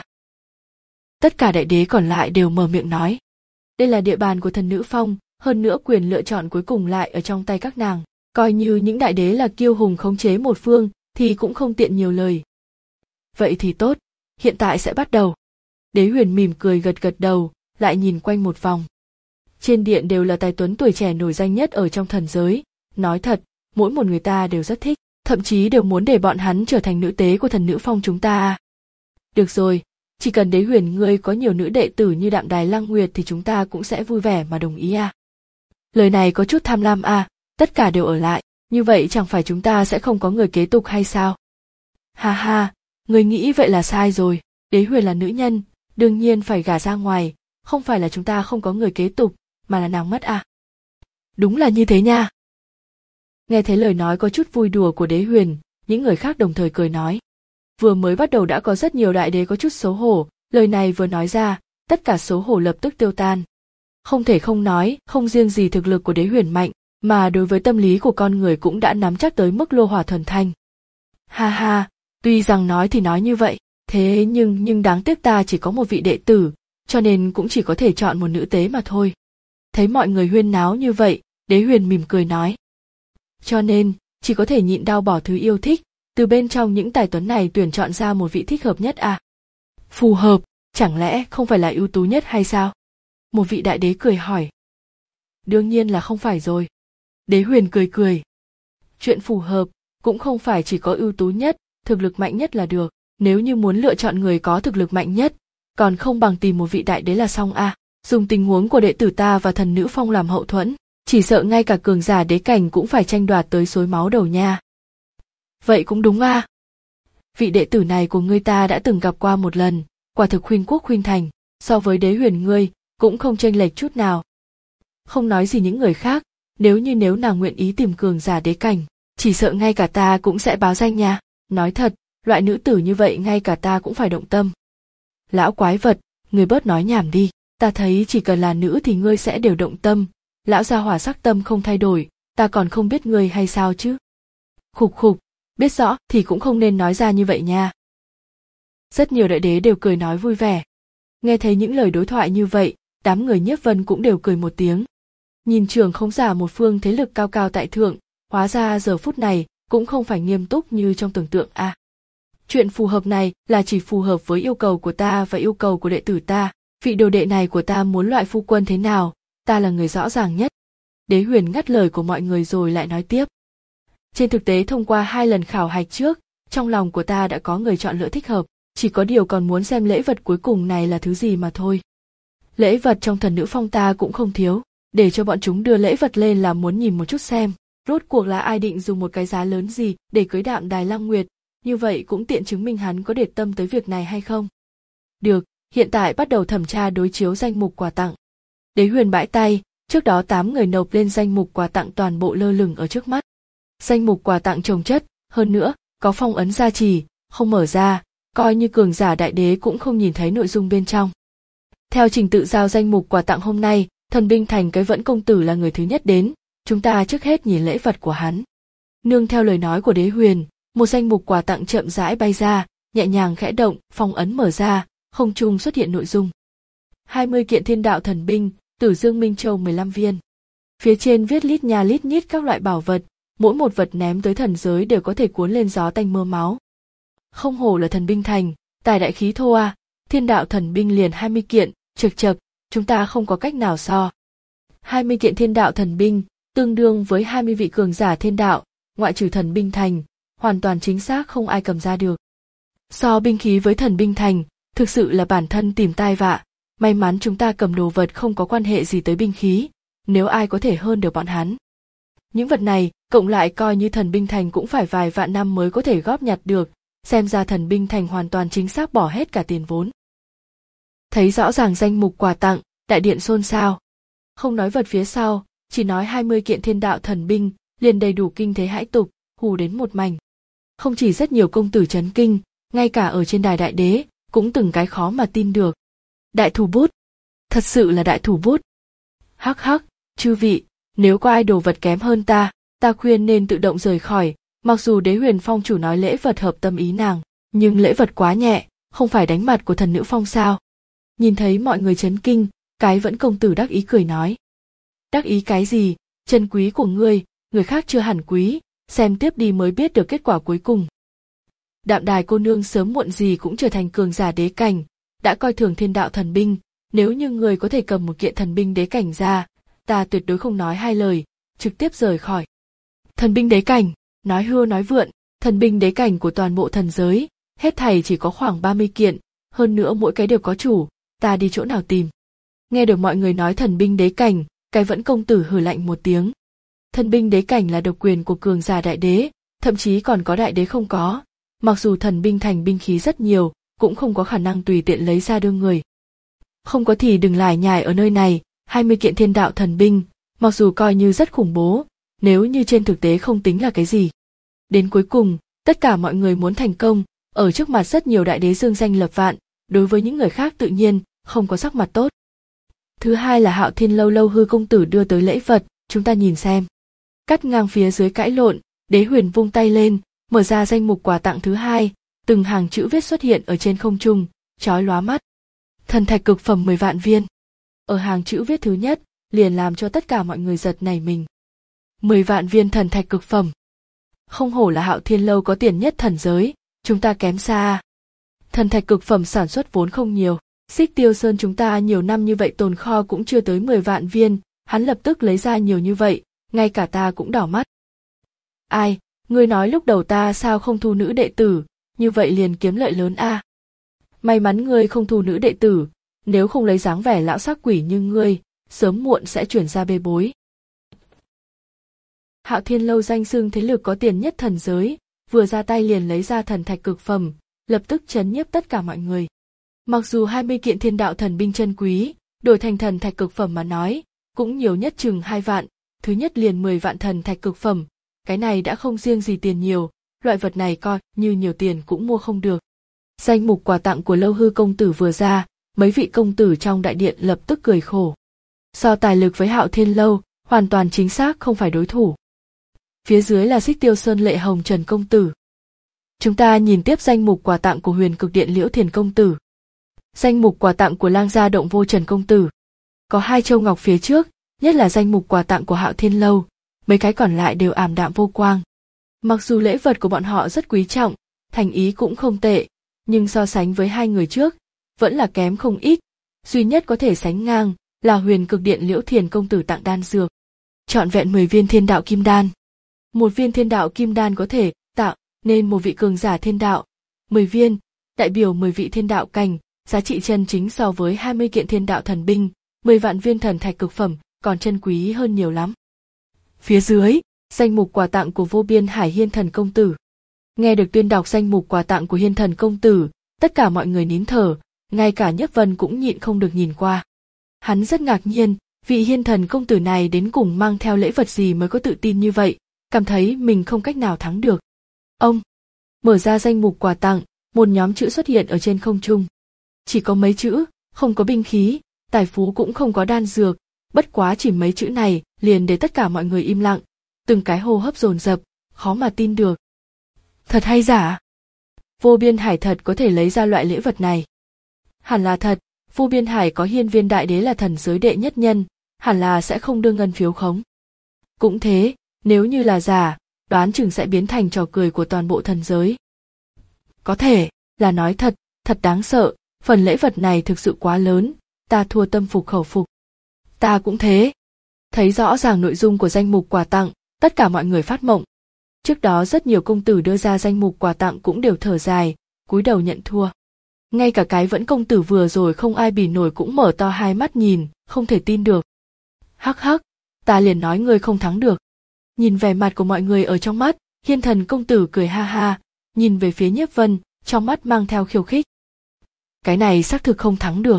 Tất cả đại đế còn lại đều mở miệng nói. Đây là địa bàn của thần nữ phong, hơn nữa quyền lựa chọn cuối cùng lại ở trong tay các nàng, coi như những đại đế là kiêu hùng khống chế một phương, thì cũng không tiện nhiều lời. Vậy thì tốt, hiện tại sẽ bắt đầu. Đế Huyền mỉm cười gật gật đầu, lại nhìn quanh một vòng. Trên điện đều là tài tuấn tuổi trẻ nổi danh nhất ở trong thần giới, nói thật, mỗi một người ta đều rất thích, thậm chí đều muốn để bọn hắn trở thành nữ tế của thần nữ phong chúng ta. Được rồi, chỉ cần Đế Huyền ngươi có nhiều nữ đệ tử như Đạm Đài Lăng Nguyệt thì chúng ta cũng sẽ vui vẻ mà đồng ý à. Lời này có chút tham lam à, tất cả đều ở lại, như vậy chẳng phải chúng ta sẽ không có người kế tục hay sao? Ha ha, ngươi nghĩ vậy là sai rồi, Đế Huyền là nữ nhân, đương nhiên phải gả ra ngoài, không phải là chúng ta không có người kế tục, mà là nàng mất à. Đúng là như thế nha. Nghe thấy lời nói có chút vui đùa của Đế Huyền, những người khác đồng thời cười nói. Vừa mới bắt đầu đã có rất nhiều đại đế có chút xấu hổ, lời này vừa nói ra, tất cả xấu hổ lập tức tiêu tan. Không thể không nói, không riêng gì thực lực của Đế Huyền mạnh, mà đối với tâm lý của con người cũng đã nắm chắc tới mức lô hỏa thuần thanh. Ha ha, tuy rằng nói thì nói như vậy, thế nhưng nhưng đáng tiếc ta chỉ có một vị đệ tử, cho nên cũng chỉ có thể chọn một nữ tế mà thôi. Thấy mọi người huyên náo như vậy, Đế Huyền mỉm cười nói. Cho nên, chỉ có thể nhịn đau bỏ thứ yêu thích, từ bên trong những tài tuấn này tuyển chọn ra một vị thích hợp nhất à? Phù hợp, chẳng lẽ không phải là ưu tú nhất hay sao? Một vị đại đế cười hỏi. Đương nhiên là không phải rồi. Đế Huyền cười cười. Chuyện phù hợp, cũng không phải chỉ có ưu tú nhất, thực lực mạnh nhất là được. Nếu như muốn lựa chọn người có thực lực mạnh nhất, còn không bằng tìm một vị đại đế là xong à? Dùng tình huống của đệ tử ta và thần nữ phong làm hậu thuẫn, chỉ sợ ngay cả cường giả đế cảnh cũng phải tranh đoạt tới xối máu đầu nha. Vậy cũng đúng à. Vị đệ tử này của ngươi ta đã từng gặp qua một lần, quả thực khuynh quốc khuynh thành, so với Đế Huyền ngươi, cũng không chênh lệch chút nào. Không nói gì những người khác, nếu như nếu nàng nguyện ý tìm cường giả đế cảnh, chỉ sợ ngay cả ta cũng sẽ báo danh nha. Nói thật, loại nữ tử như vậy ngay cả ta cũng phải động tâm. Lão quái vật, ngươi bớt nói nhảm đi, ta thấy chỉ cần là nữ thì ngươi sẽ đều động tâm, lão gia hỏa sắc tâm không thay đổi, ta còn không biết ngươi hay sao chứ. Khục khục, biết rõ thì cũng không nên nói ra như vậy nha. Rất nhiều đại đế đều cười nói vui vẻ. Nghe thấy những lời đối thoại như vậy, đám người Nhiếp Vân cũng đều cười một tiếng. Nhìn trường không giả một phương thế lực cao cao tại thượng, hóa ra giờ phút này cũng không phải nghiêm túc như trong tưởng tượng à. Chuyện phù hợp này là chỉ phù hợp với yêu cầu của ta và yêu cầu của đệ tử ta, vị đồ đệ này của ta muốn loại phu quân thế nào, ta là người rõ ràng nhất. Đế Huyền ngắt lời của mọi người rồi lại nói tiếp. Trên thực tế thông qua hai lần khảo hạch trước, trong lòng của ta đã có người chọn lựa thích hợp, chỉ có điều còn muốn xem lễ vật cuối cùng này là thứ gì mà thôi. Lễ vật trong thần nữ phong ta cũng không thiếu, để cho bọn chúng đưa lễ vật lên là muốn nhìn một chút xem, rốt cuộc là ai định dùng một cái giá lớn gì để cưới Đạm Đài Lăng Nguyệt, như vậy cũng tiện chứng minh hắn có để tâm tới việc này hay không. Được, hiện tại bắt đầu thẩm tra đối chiếu danh mục quà tặng. Đế Huyền bãi tay, trước đó tám người nộp lên danh mục quà tặng toàn bộ lơ lửng ở trước mắt. Danh mục quà tặng chồng chất, hơn nữa, có phong ấn gia trì, không mở ra, coi như cường giả đại đế cũng không nhìn thấy nội dung bên trong. Theo trình tự giao danh mục quà tặng hôm nay, thần binh thành cái Vẫn công tử là người thứ nhất đến, chúng ta trước hết nhìn lễ vật của hắn. Nương theo lời nói của Đế Huyền, một danh mục quà tặng chậm rãi bay ra, nhẹ nhàng khẽ động, phong ấn mở ra, không trung xuất hiện nội dung. hai mươi kiện thiên đạo thần binh, Tử Dương Minh Châu mười lăm viên. Phía trên viết lít nha lít nhít các loại bảo vật, mỗi một vật ném tới thần giới đều có thể cuốn lên gió tanh mưa máu. Không hổ là thần binh thành, tài đại khí thô à, thiên đạo thần binh liền hai mươi kiện, chực chực, chúng ta không có cách nào so. hai mươi kiện thiên đạo thần binh, tương đương với hai mươi vị cường giả thiên đạo, ngoại trừ thần binh thành, hoàn toàn chính xác không ai cầm ra được. So binh khí với thần binh thành, thực sự là bản thân tìm tai vạ, may mắn chúng ta cầm đồ vật không có quan hệ gì tới binh khí, nếu ai có thể hơn được bọn hắn. Những vật này, cộng lại coi như thần binh thành cũng phải vài vạn năm mới có thể góp nhặt được, xem ra thần binh thành hoàn toàn chính xác bỏ hết cả tiền vốn. Thấy rõ ràng danh mục quà tặng, đại điện xôn xao. Không nói vật phía sau, chỉ nói hai mươi kiện thiên đạo thần binh, liền đầy đủ kinh thế hãi tục, hù đến một mảnh. Không chỉ rất nhiều công tử chấn kinh, ngay cả ở trên đài đại đế, cũng từng cái khó mà tin được. Đại thủ bút, thật sự là đại thủ bút. Hắc hắc, chư vị, nếu có ai đồ vật kém hơn ta, ta khuyên nên tự động rời khỏi, mặc dù Đế Huyền Phong chủ nói lễ vật hợp tâm ý nàng, nhưng lễ vật quá nhẹ, không phải đánh mặt của thần nữ phong sao. Nhìn thấy mọi người chấn kinh, cái vẫn công tử đắc ý cười nói. Đắc ý cái gì, chân quý của ngươi, người khác chưa hẳn quý, xem tiếp đi mới biết được kết quả cuối cùng. Đạm Đài cô nương sớm muộn gì cũng trở thành cường giả đế cảnh, đã coi thường thiên đạo thần binh, nếu như người có thể cầm một kiện thần binh đế cảnh ra, ta tuyệt đối không nói hai lời, trực tiếp rời khỏi. Thần binh đế cảnh, nói hưu nói vượn, thần binh đế cảnh của toàn bộ thần giới, hết thảy chỉ có khoảng ba mươi kiện, hơn nữa mỗi cái đều có chủ, ta đi chỗ nào tìm. Nghe được mọi người nói thần binh đế cảnh, cái vẫn công tử hừ lạnh một tiếng. Thần binh đế cảnh là độc quyền của cường giả đại đế, thậm chí còn có đại đế không có, mặc dù thần binh thành binh khí rất nhiều, cũng không có khả năng tùy tiện lấy ra đưa người. Không có thì đừng lải nhải ở nơi này, hai mươi kiện thiên đạo thần binh, mặc dù coi như rất khủng bố, nếu như trên thực tế không tính là cái gì. Đến cuối cùng, tất cả mọi người muốn thành công, ở trước mặt rất nhiều đại đế dương danh lập vạn, đối với những người khác tự nhiên, không có sắc mặt tốt. Thứ hai là Hạo Thiên lâu lâu hư công tử đưa tới lễ vật, chúng ta nhìn xem. Cắt ngang phía dưới cãi lộn, Đế Huyền vung tay lên, mở ra danh mục quà tặng thứ hai, từng hàng chữ viết xuất hiện ở trên không trung, chói lóa mắt. Thần thạch cực phẩm mười vạn viên. Ở hàng chữ viết thứ nhất, liền làm cho tất cả mọi người giật nảy mình. mười vạn viên thần thạch cực phẩm. Không hổ là Hạo Thiên lâu có tiền nhất thần giới, chúng ta kém xa. Thần thạch cực phẩm sản xuất vốn không nhiều, Xích Tiêu Sơn chúng ta nhiều năm như vậy tồn kho cũng chưa tới mười vạn viên, hắn lập tức lấy ra nhiều như vậy, ngay cả ta cũng đỏ mắt. Ai, ngươi nói lúc đầu ta sao không thu nữ đệ tử, như vậy liền kiếm lợi lớn a. À? May mắn ngươi không thu nữ đệ tử, nếu không lấy dáng vẻ lão sắc quỷ như ngươi, sớm muộn sẽ chuyển ra bê bối. Hạo Thiên lâu danh xưng thế lực có tiền nhất thần giới, vừa ra tay liền lấy ra thần thạch cực phẩm, lập tức chấn nhiếp tất cả mọi người. Mặc dù hai mươi kiện thiên đạo thần binh chân quý, đổi thành thần thạch cực phẩm mà nói, cũng nhiều nhất chừng hai vạn, thứ nhất liền mười vạn thần thạch cực phẩm, cái này đã không riêng gì tiền nhiều, loại vật này coi như nhiều tiền cũng mua không được. Danh mục quà tặng của Lâu Hư công tử vừa ra, mấy vị công tử trong đại điện lập tức cười khổ. So tài lực với Hạo Thiên lâu, hoàn toàn chính xác không phải đối thủ. Phía dưới là Xích Tiêu Sơn Lệ Hồng Trần công tử. Chúng ta nhìn tiếp danh mục quà tặng của Huyền Cực Điện Liễu Thiền công tử. Danh mục quà tặng của Lang Gia Động Vô Trần công tử. Có hai châu ngọc phía trước, nhất là danh mục quà tặng của Hạo Thiên lâu, mấy cái còn lại đều ảm đạm vô quang. Mặc dù lễ vật của bọn họ rất quý trọng, thành ý cũng không tệ, nhưng so sánh với hai người trước, vẫn là kém không ít, duy nhất có thể sánh ngang là Huyền Cực Điện Liễu Thiền công tử tặng đan dược. Trọn vẹn mười viên thiên đạo kim đan. Một viên thiên đạo kim đan có thể tạo nên một vị cường giả thiên đạo, mười viên, đại biểu mười vị thiên đạo cảnh, giá trị chân chính so với hai mươi kiện thiên đạo thần binh, mười vạn viên thần thạch cực phẩm, còn chân quý hơn nhiều lắm. Phía dưới, danh mục quà tặng của Vô Biên Hải Hiên Thần công tử. Nghe được tuyên đọc danh mục quà tặng của Hiên Thần công tử, tất cả mọi người nín thở, ngay cả Nhất Vân cũng nhịn không được nhìn qua. Hắn rất ngạc nhiên, vị Hiên Thần công tử này đến cùng mang theo lễ vật gì mới có tự tin như vậy, cảm thấy mình không cách nào thắng được. Ông mở ra danh mục quà tặng, một nhóm chữ xuất hiện ở trên không trung. Chỉ có mấy chữ, không có binh khí, tài phú cũng không có đan dược, bất quá chỉ mấy chữ này liền để tất cả mọi người im lặng, từng cái hô hấp dồn dập, khó mà tin được. Thật hay giả? Vô Biên Hải thật có thể lấy ra loại lễ vật này. Hẳn là thật, Vô Biên Hải có Hiên Viên đại đế là thần giới đệ nhất nhân, hẳn là sẽ không đưa ngân phiếu khống. Cũng thế, nếu như là giả, đoán chừng sẽ biến thành trò cười của toàn bộ thần giới. Có thể là nói thật, thật đáng sợ, phần lễ vật này thực sự quá lớn, ta thua tâm phục khẩu phục. Ta cũng thế. Thấy rõ ràng nội dung của danh mục quà tặng, tất cả mọi người phát mộng. Trước đó rất nhiều công tử đưa ra danh mục quà tặng cũng đều thở dài, cúi đầu nhận thua. Ngay cả cái vẫn công tử vừa rồi không ai bì nổi cũng mở to hai mắt nhìn, không thể tin được. Hắc hắc, ta liền nói ngươi không thắng được. Nhìn vẻ mặt của mọi người ở trong mắt, Hiên Thần công tử cười ha ha, nhìn về phía Nhiếp Vân, trong mắt mang theo khiêu khích. Cái này xác thực không thắng được.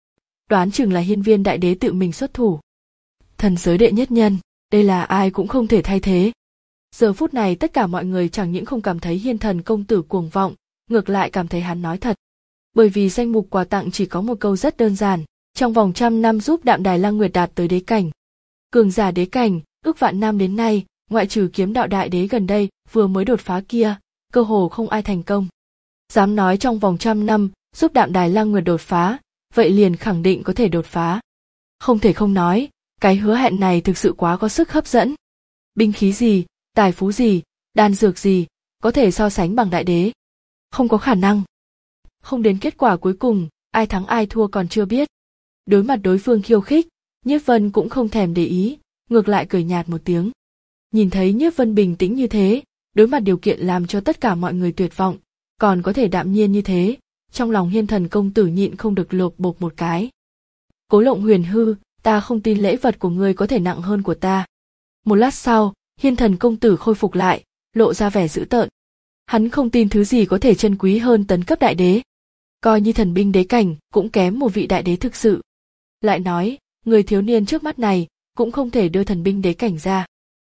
Đoán chừng là Hiên Viên đại đế tự mình xuất thủ. Thần giới đệ nhất nhân, đây là ai cũng không thể thay thế. Giờ phút này tất cả mọi người chẳng những không cảm thấy Hiên Thần công tử cuồng vọng, ngược lại cảm thấy hắn nói thật. Bởi vì danh mục quà tặng chỉ có một câu rất đơn giản, trong vòng trăm năm giúp Đạm Đài Lăng Nguyệt đạt tới đế cảnh. Cường giả đế cảnh, ước vạn năm đến nay, ngoại trừ Kiếm Đạo đại đế gần đây vừa mới đột phá kia, cơ hồ không ai thành công. Dám nói trong vòng trăm năm giúp Đạm Đài Lăng Nguyệt đột phá, vậy liền khẳng định có thể đột phá. Không thể không nói, cái hứa hẹn này thực sự quá có sức hấp dẫn. Binh khí gì, tài phú gì, đan dược gì, có thể so sánh bằng đại đế. Không có khả năng. Không đến kết quả cuối cùng, ai thắng ai thua còn chưa biết. Đối mặt đối phương khiêu khích, Nhiếp Vân cũng không thèm để ý, ngược lại cười nhạt một tiếng. Nhìn thấy Nhiếp Vân bình tĩnh như thế, đối mặt điều kiện làm cho tất cả mọi người tuyệt vọng, còn có thể đạm nhiên như thế, trong lòng Hiên Thần công tử nhịn không được lột bột một cái. Cố Lộng Huyền hư, ta không tin lễ vật của ngươi có thể nặng hơn của ta. Một lát sau, Hiên Thần công tử khôi phục lại, lộ ra vẻ dữ tợn. Hắn không tin thứ gì có thể chân quý hơn tấn cấp đại đế. Coi như thần binh đế cảnh cũng kém một vị đại đế thực sự. Lại nói, người thiếu niên trước mắt này cũng không thể đưa thần binh đế cảnh ra.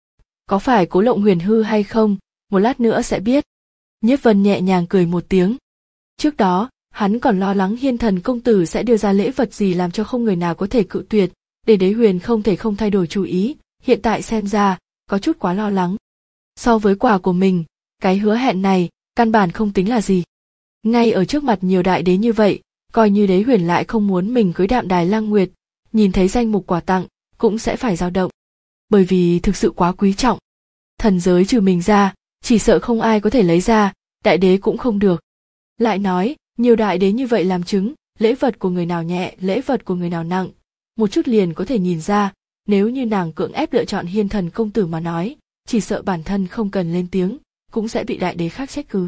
Có phải Cố Lộng Huyền hư hay không, một lát nữa sẽ biết. Nhiếp Vân nhẹ nhàng cười một tiếng. Trước đó, hắn còn lo lắng Hiên Thần công tử sẽ đưa ra lễ vật gì làm cho không người nào có thể cự tuyệt, để Đế Huyền không thể không thay đổi chủ ý, hiện tại xem ra, có chút quá lo lắng. So với quà của mình, cái hứa hẹn này, căn bản không tính là gì. Ngay ở trước mặt nhiều đại đế như vậy, coi như Đế Huyền lại không muốn mình cưới Đạm Đài Lăng Nguyệt, nhìn thấy danh mục quà tặng, cũng sẽ phải dao động. Bởi vì thực sự quá quý trọng. Thần giới trừ mình ra, chỉ sợ không ai có thể lấy ra, đại đế cũng không được. Lại nói, nhiều đại đế như vậy làm chứng, lễ vật của người nào nhẹ, lễ vật của người nào nặng, một chút liền có thể nhìn ra, nếu như nàng cưỡng ép lựa chọn Hiên Thần công tử mà nói, chỉ sợ bản thân không cần lên tiếng, cũng sẽ bị đại đế khác trách cứ.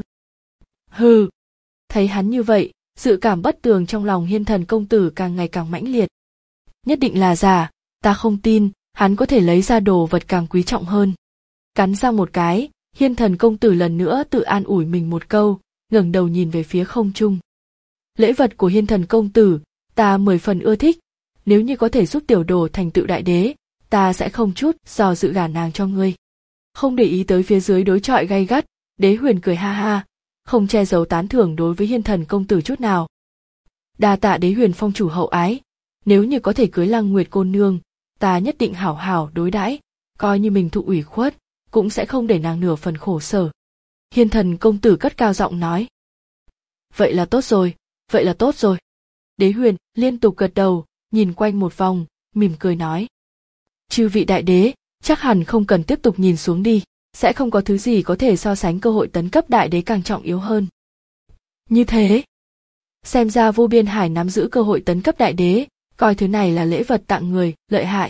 Hừ, thấy hắn như vậy, dự cảm bất tường trong lòng Hiên Thần công tử càng ngày càng mãnh liệt. Nhất định là giả, ta không tin, hắn có thể lấy ra đồ vật càng quý trọng hơn. Cắn răng một cái, Hiên Thần công tử lần nữa tự an ủi mình một câu, ngẩng đầu nhìn về phía không trung. Lễ vật của Hiên Thần công tử, ta mười phần ưa thích, nếu như có thể giúp tiểu đồ thành tựu đại đế, ta sẽ không chút do dự gả nàng cho ngươi. Không để ý tới phía dưới đối chọi gay gắt, Đế Huyền cười ha ha, không che giấu tán thưởng đối với Hiên Thần công tử chút nào. Đa tạ Đế Huyền phong chủ hậu ái, nếu như có thể cưới Lăng Nguyệt cô nương, ta nhất định hảo hảo đối đãi, coi như mình thụ ủy khuất, cũng sẽ không để nàng nửa phần khổ sở. Hiên Thần công tử cất cao giọng nói. Vậy là tốt rồi, vậy là tốt rồi. Đế Huyền liên tục gật đầu, nhìn quanh một vòng, mỉm cười nói. Chư vị đại đế, chắc hẳn không cần tiếp tục nhìn xuống đi, sẽ không có thứ gì có thể so sánh cơ hội tấn cấp đại đế càng trọng yếu hơn. Như thế, xem ra Vô Biên Hải nắm giữ cơ hội tấn cấp đại đế, coi thứ này là lễ vật tặng người, lợi hại.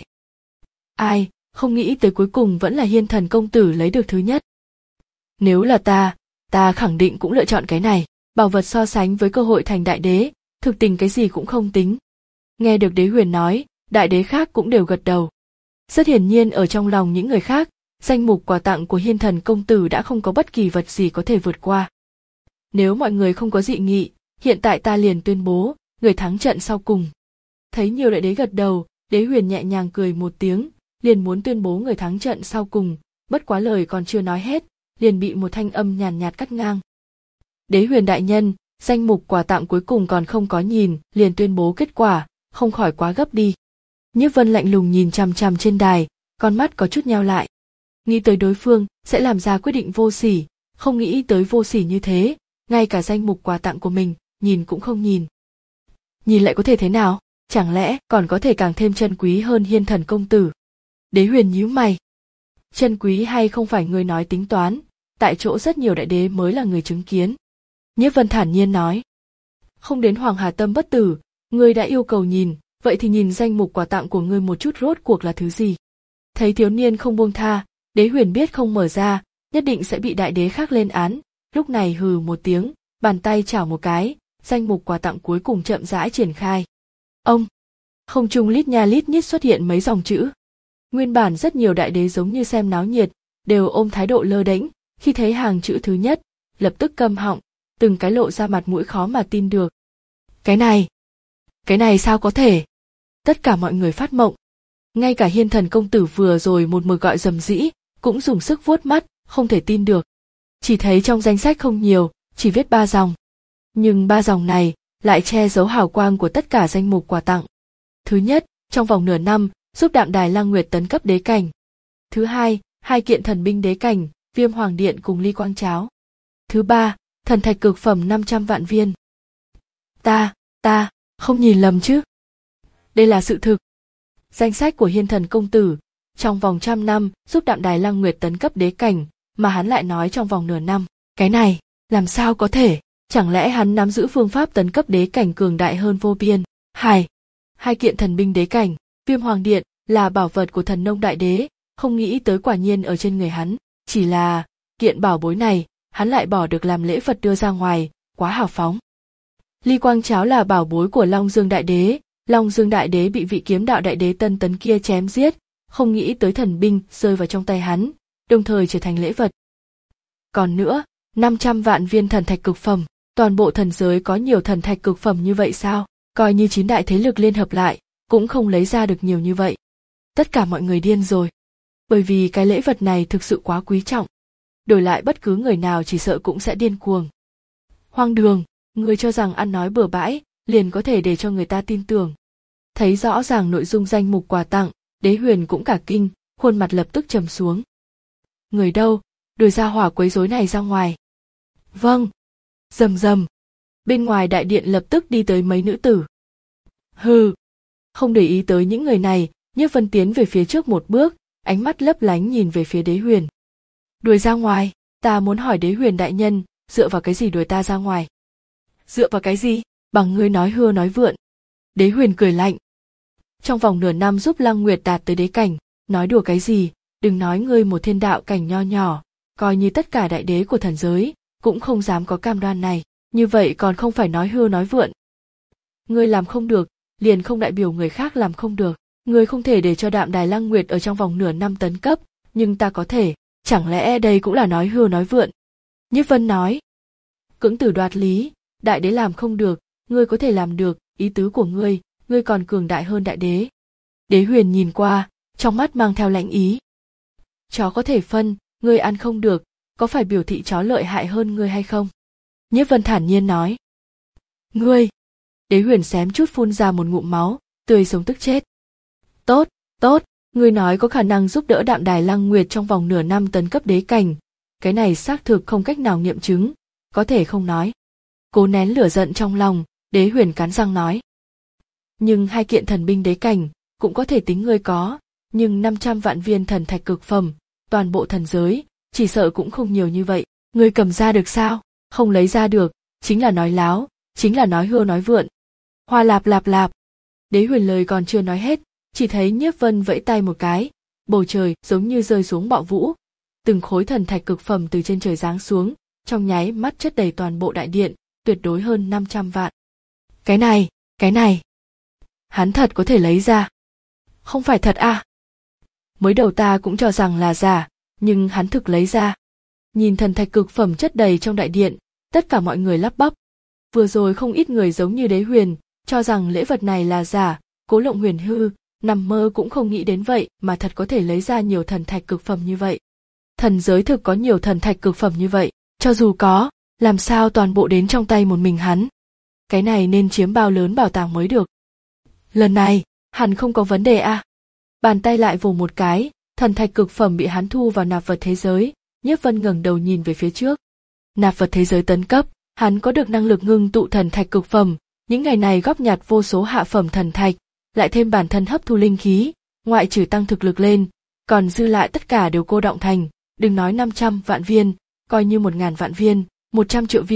Ai, không nghĩ tới cuối cùng vẫn là Hiên Thần công tử lấy được thứ nhất. Nếu là ta, ta khẳng định cũng lựa chọn cái này, bảo vật so sánh với cơ hội thành đại đế, thực tình cái gì cũng không tính. Nghe được Đế Huyền nói, đại đế khác cũng đều gật đầu. Rất hiển nhiên ở trong lòng những người khác, danh mục quà tặng của Hiên Thần công tử đã không có bất kỳ vật gì có thể vượt qua. Nếu mọi người không có dị nghị, hiện tại ta liền tuyên bố, người thắng trận sau cùng. Thấy nhiều đại đế gật đầu, Đế Huyền nhẹ nhàng cười một tiếng, liền muốn tuyên bố người thắng trận sau cùng, bất quá lời còn chưa nói hết, liền bị một thanh âm nhàn nhạt cắt ngang. Đế Huyền đại nhân, danh mục quà tặng cuối cùng còn không có nhìn, liền tuyên bố kết quả, không khỏi quá gấp đi. Nhiếp Vân lạnh lùng nhìn chằm chằm trên đài, con mắt có chút nheo lại. Nghĩ tới đối phương sẽ làm ra quyết định vô sỉ, không nghĩ tới vô sỉ như thế, ngay cả danh mục quà tặng của mình, nhìn cũng không nhìn. Nhìn lại có thể thế nào, chẳng lẽ còn có thể càng thêm chân quý hơn Hiên Thần công tử? Đế Huyền nhíu mày. Chân quý hay không phải người nói tính toán, tại chỗ rất nhiều đại đế mới là người chứng kiến. Nhiếp Vân thản nhiên nói. Không đến Hoàng Hà Tâm bất tử, ngươi đã yêu cầu nhìn, vậy thì nhìn danh mục quà tặng của ngươi một chút rốt cuộc là thứ gì. Thấy thiếu niên không buông tha, Đế Huyền biết không mở ra, nhất định sẽ bị đại đế khác lên án, lúc này hừ một tiếng, bàn tay chảo một cái, danh mục quà tặng cuối cùng chậm rãi triển khai. Ông, không trung lít nha lít nhít xuất hiện mấy dòng chữ. Nguyên bản rất nhiều đại đế giống như xem náo nhiệt, đều ôm thái độ lơ đễnh, khi thấy hàng chữ thứ nhất, lập tức câm họng, từng cái lộ ra mặt mũi khó mà tin được. Cái này, cái này sao có thể? Tất cả mọi người phát mộng. Ngay cả Hiên Thần công tử vừa rồi một mực gọi rầm rĩ, cũng dùng sức vuốt mắt, không thể tin được. Chỉ thấy trong danh sách không nhiều, chỉ viết ba dòng. Nhưng ba dòng này lại che giấu hào quang của tất cả danh mục quà tặng. Thứ nhất, trong vòng nửa năm, giúp Đạm Đài Lăng Nguyệt tấn cấp đế cảnh. Thứ hai, hai kiện thần binh đế cảnh, Viêm Hoàng Điện cùng Ly Quang Cháo. Thứ ba, thần thạch cực phẩm năm trăm vạn viên. Ta, ta, không nhìn lầm chứ? Đây là sự thực. Danh sách của Hiên Thần công tử, trong vòng trăm năm giúp Đạm Đài Lăng Nguyệt tấn cấp đế cảnh, mà hắn lại nói trong vòng nửa năm. Cái này, làm sao có thể? Chẳng lẽ hắn nắm giữ phương pháp tấn cấp đế cảnh cường đại hơn vô biên? Hai, hai kiện thần binh đế cảnh, Viêm Hoàng Điện là bảo vật của Thần Nông Đại Đế, không nghĩ tới quả nhiên ở trên người hắn. Chỉ là kiện bảo bối này, hắn lại bỏ được làm lễ vật đưa ra ngoài, quá hào phóng. Ly Quang Cháo là bảo bối của Long Dương Đại Đế, Long Dương Đại Đế bị vị kiếm đạo đại đế Tân Tấn kia chém giết, không nghĩ tới thần binh rơi vào trong tay hắn, đồng thời trở thành lễ vật. Còn nữa, năm trăm vạn viên thần thạch cực phẩm, toàn bộ thần giới có nhiều thần thạch cực phẩm như vậy sao? Coi như chín đại thế lực liên hợp lại, cũng không lấy ra được nhiều như vậy. Tất cả mọi người điên rồi. Bởi vì cái lễ vật này thực sự quá quý trọng. Đổi lại bất cứ người nào chỉ sợ cũng sẽ điên cuồng. Hoang đường, người cho rằng ăn nói bừa bãi, liền có thể để cho người ta tin tưởng. Thấy rõ ràng nội dung danh mục quà tặng, Đế Huyền cũng cả kinh, khuôn mặt lập tức trầm xuống. Người đâu, đuổi ra hỏa quấy rối này ra ngoài. Vâng. Rầm rầm. Bên ngoài đại điện lập tức đi tới mấy nữ tử. Hừ. Không để ý tới những người này, Nhiếp Vân tiến về phía trước một bước, ánh mắt lấp lánh nhìn về phía Đế Huyền. Đuổi ra ngoài, ta muốn hỏi Đế Huyền đại nhân, dựa vào cái gì đuổi ta ra ngoài? Dựa vào cái gì? Bằng ngươi nói hưa nói vượn. Đế Huyền cười lạnh. Trong vòng nửa năm giúp Lăng Nguyệt đạt tới đế cảnh, nói đùa cái gì, đừng nói ngươi một thiên đạo cảnh nho nhỏ, coi như tất cả đại đế của thần giới, cũng không dám có cam đoan này, như vậy còn không phải nói hưa nói vượn. Ngươi làm không được, liền không đại biểu người khác làm không được, ngươi không thể để cho Đạm Đài Lăng Nguyệt ở trong vòng nửa năm tấn cấp, nhưng ta có thể, chẳng lẽ đây cũng là nói hưa nói vượn? Nhiếp Vân nói. Cưỡng tử đoạt lý, đại đế làm không được, ngươi có thể làm được, ý tứ của ngươi, ngươi còn cường đại hơn đại đế. Đế Huyền nhìn qua, trong mắt mang theo lãnh ý. Chó có thể phân, ngươi ăn không được, có phải biểu thị chó lợi hại hơn ngươi hay không? Nhiếp Vân thản nhiên nói. Ngươi! Đế Huyền xém chút phun ra một ngụm máu, tươi sống tức chết. Tốt, tốt, ngươi nói có khả năng giúp đỡ Đạm Đài Lăng Nguyệt trong vòng nửa năm tấn cấp đế cảnh. Cái này xác thực không cách nào nghiệm chứng, có thể không nói. Cố nén lửa giận trong lòng, Đế Huyền cắn răng nói. Nhưng hai kiện thần binh đế cảnh, cũng có thể tính ngươi có, nhưng năm trăm vạn viên thần thạch cực phẩm, toàn bộ thần giới, chỉ sợ cũng không nhiều như vậy. Ngươi cầm ra được sao? Không lấy ra được, chính là nói láo, chính là nói hưa nói vượn. Hoa lạp lạp lạp. Đế Huyền lời còn chưa nói hết, chỉ thấy Nhiếp Vân vẫy tay một cái, bầu trời giống như rơi xuống bạo vũ. Từng khối thần thạch cực phẩm từ trên trời giáng xuống, trong nháy mắt chất đầy toàn bộ đại điện, tuyệt đối hơn năm trăm vạn. Cái này, cái này. Hắn thật có thể lấy ra. Không phải thật à? Mới đầu ta cũng cho rằng là giả, nhưng hắn thực lấy ra. Nhìn thần thạch cực phẩm chất đầy trong đại điện, tất cả mọi người lắp bắp. Vừa rồi không ít người giống như Đế Huyền, cho rằng lễ vật này là giả, Cố Lộng huyền hư, nằm mơ cũng không nghĩ đến vậy mà thật có thể lấy ra nhiều thần thạch cực phẩm như vậy. Thần giới thực có nhiều thần thạch cực phẩm như vậy, cho dù có, làm sao toàn bộ đến trong tay một mình hắn. Cái này nên chiếm bao lớn bảo tàng mới được. Lần này, hẳn không có vấn đề à. Bàn tay lại vồ một cái, thần thạch cực phẩm bị hắn thu vào nạp vật thế giới, Nhiếp Vân ngẩng đầu nhìn về phía trước. Nạp vật thế giới tấn cấp, hắn có được năng lực ngưng tụ thần thạch cực phẩm, những ngày này góp nhặt vô số hạ phẩm thần thạch, lại thêm bản thân hấp thu linh khí, ngoại trừ tăng thực lực lên, còn dư lại tất cả đều cô đọng thành, đừng nói năm trăm vạn viên, coi như một ngàn vạn viên, một trăm triệu viên,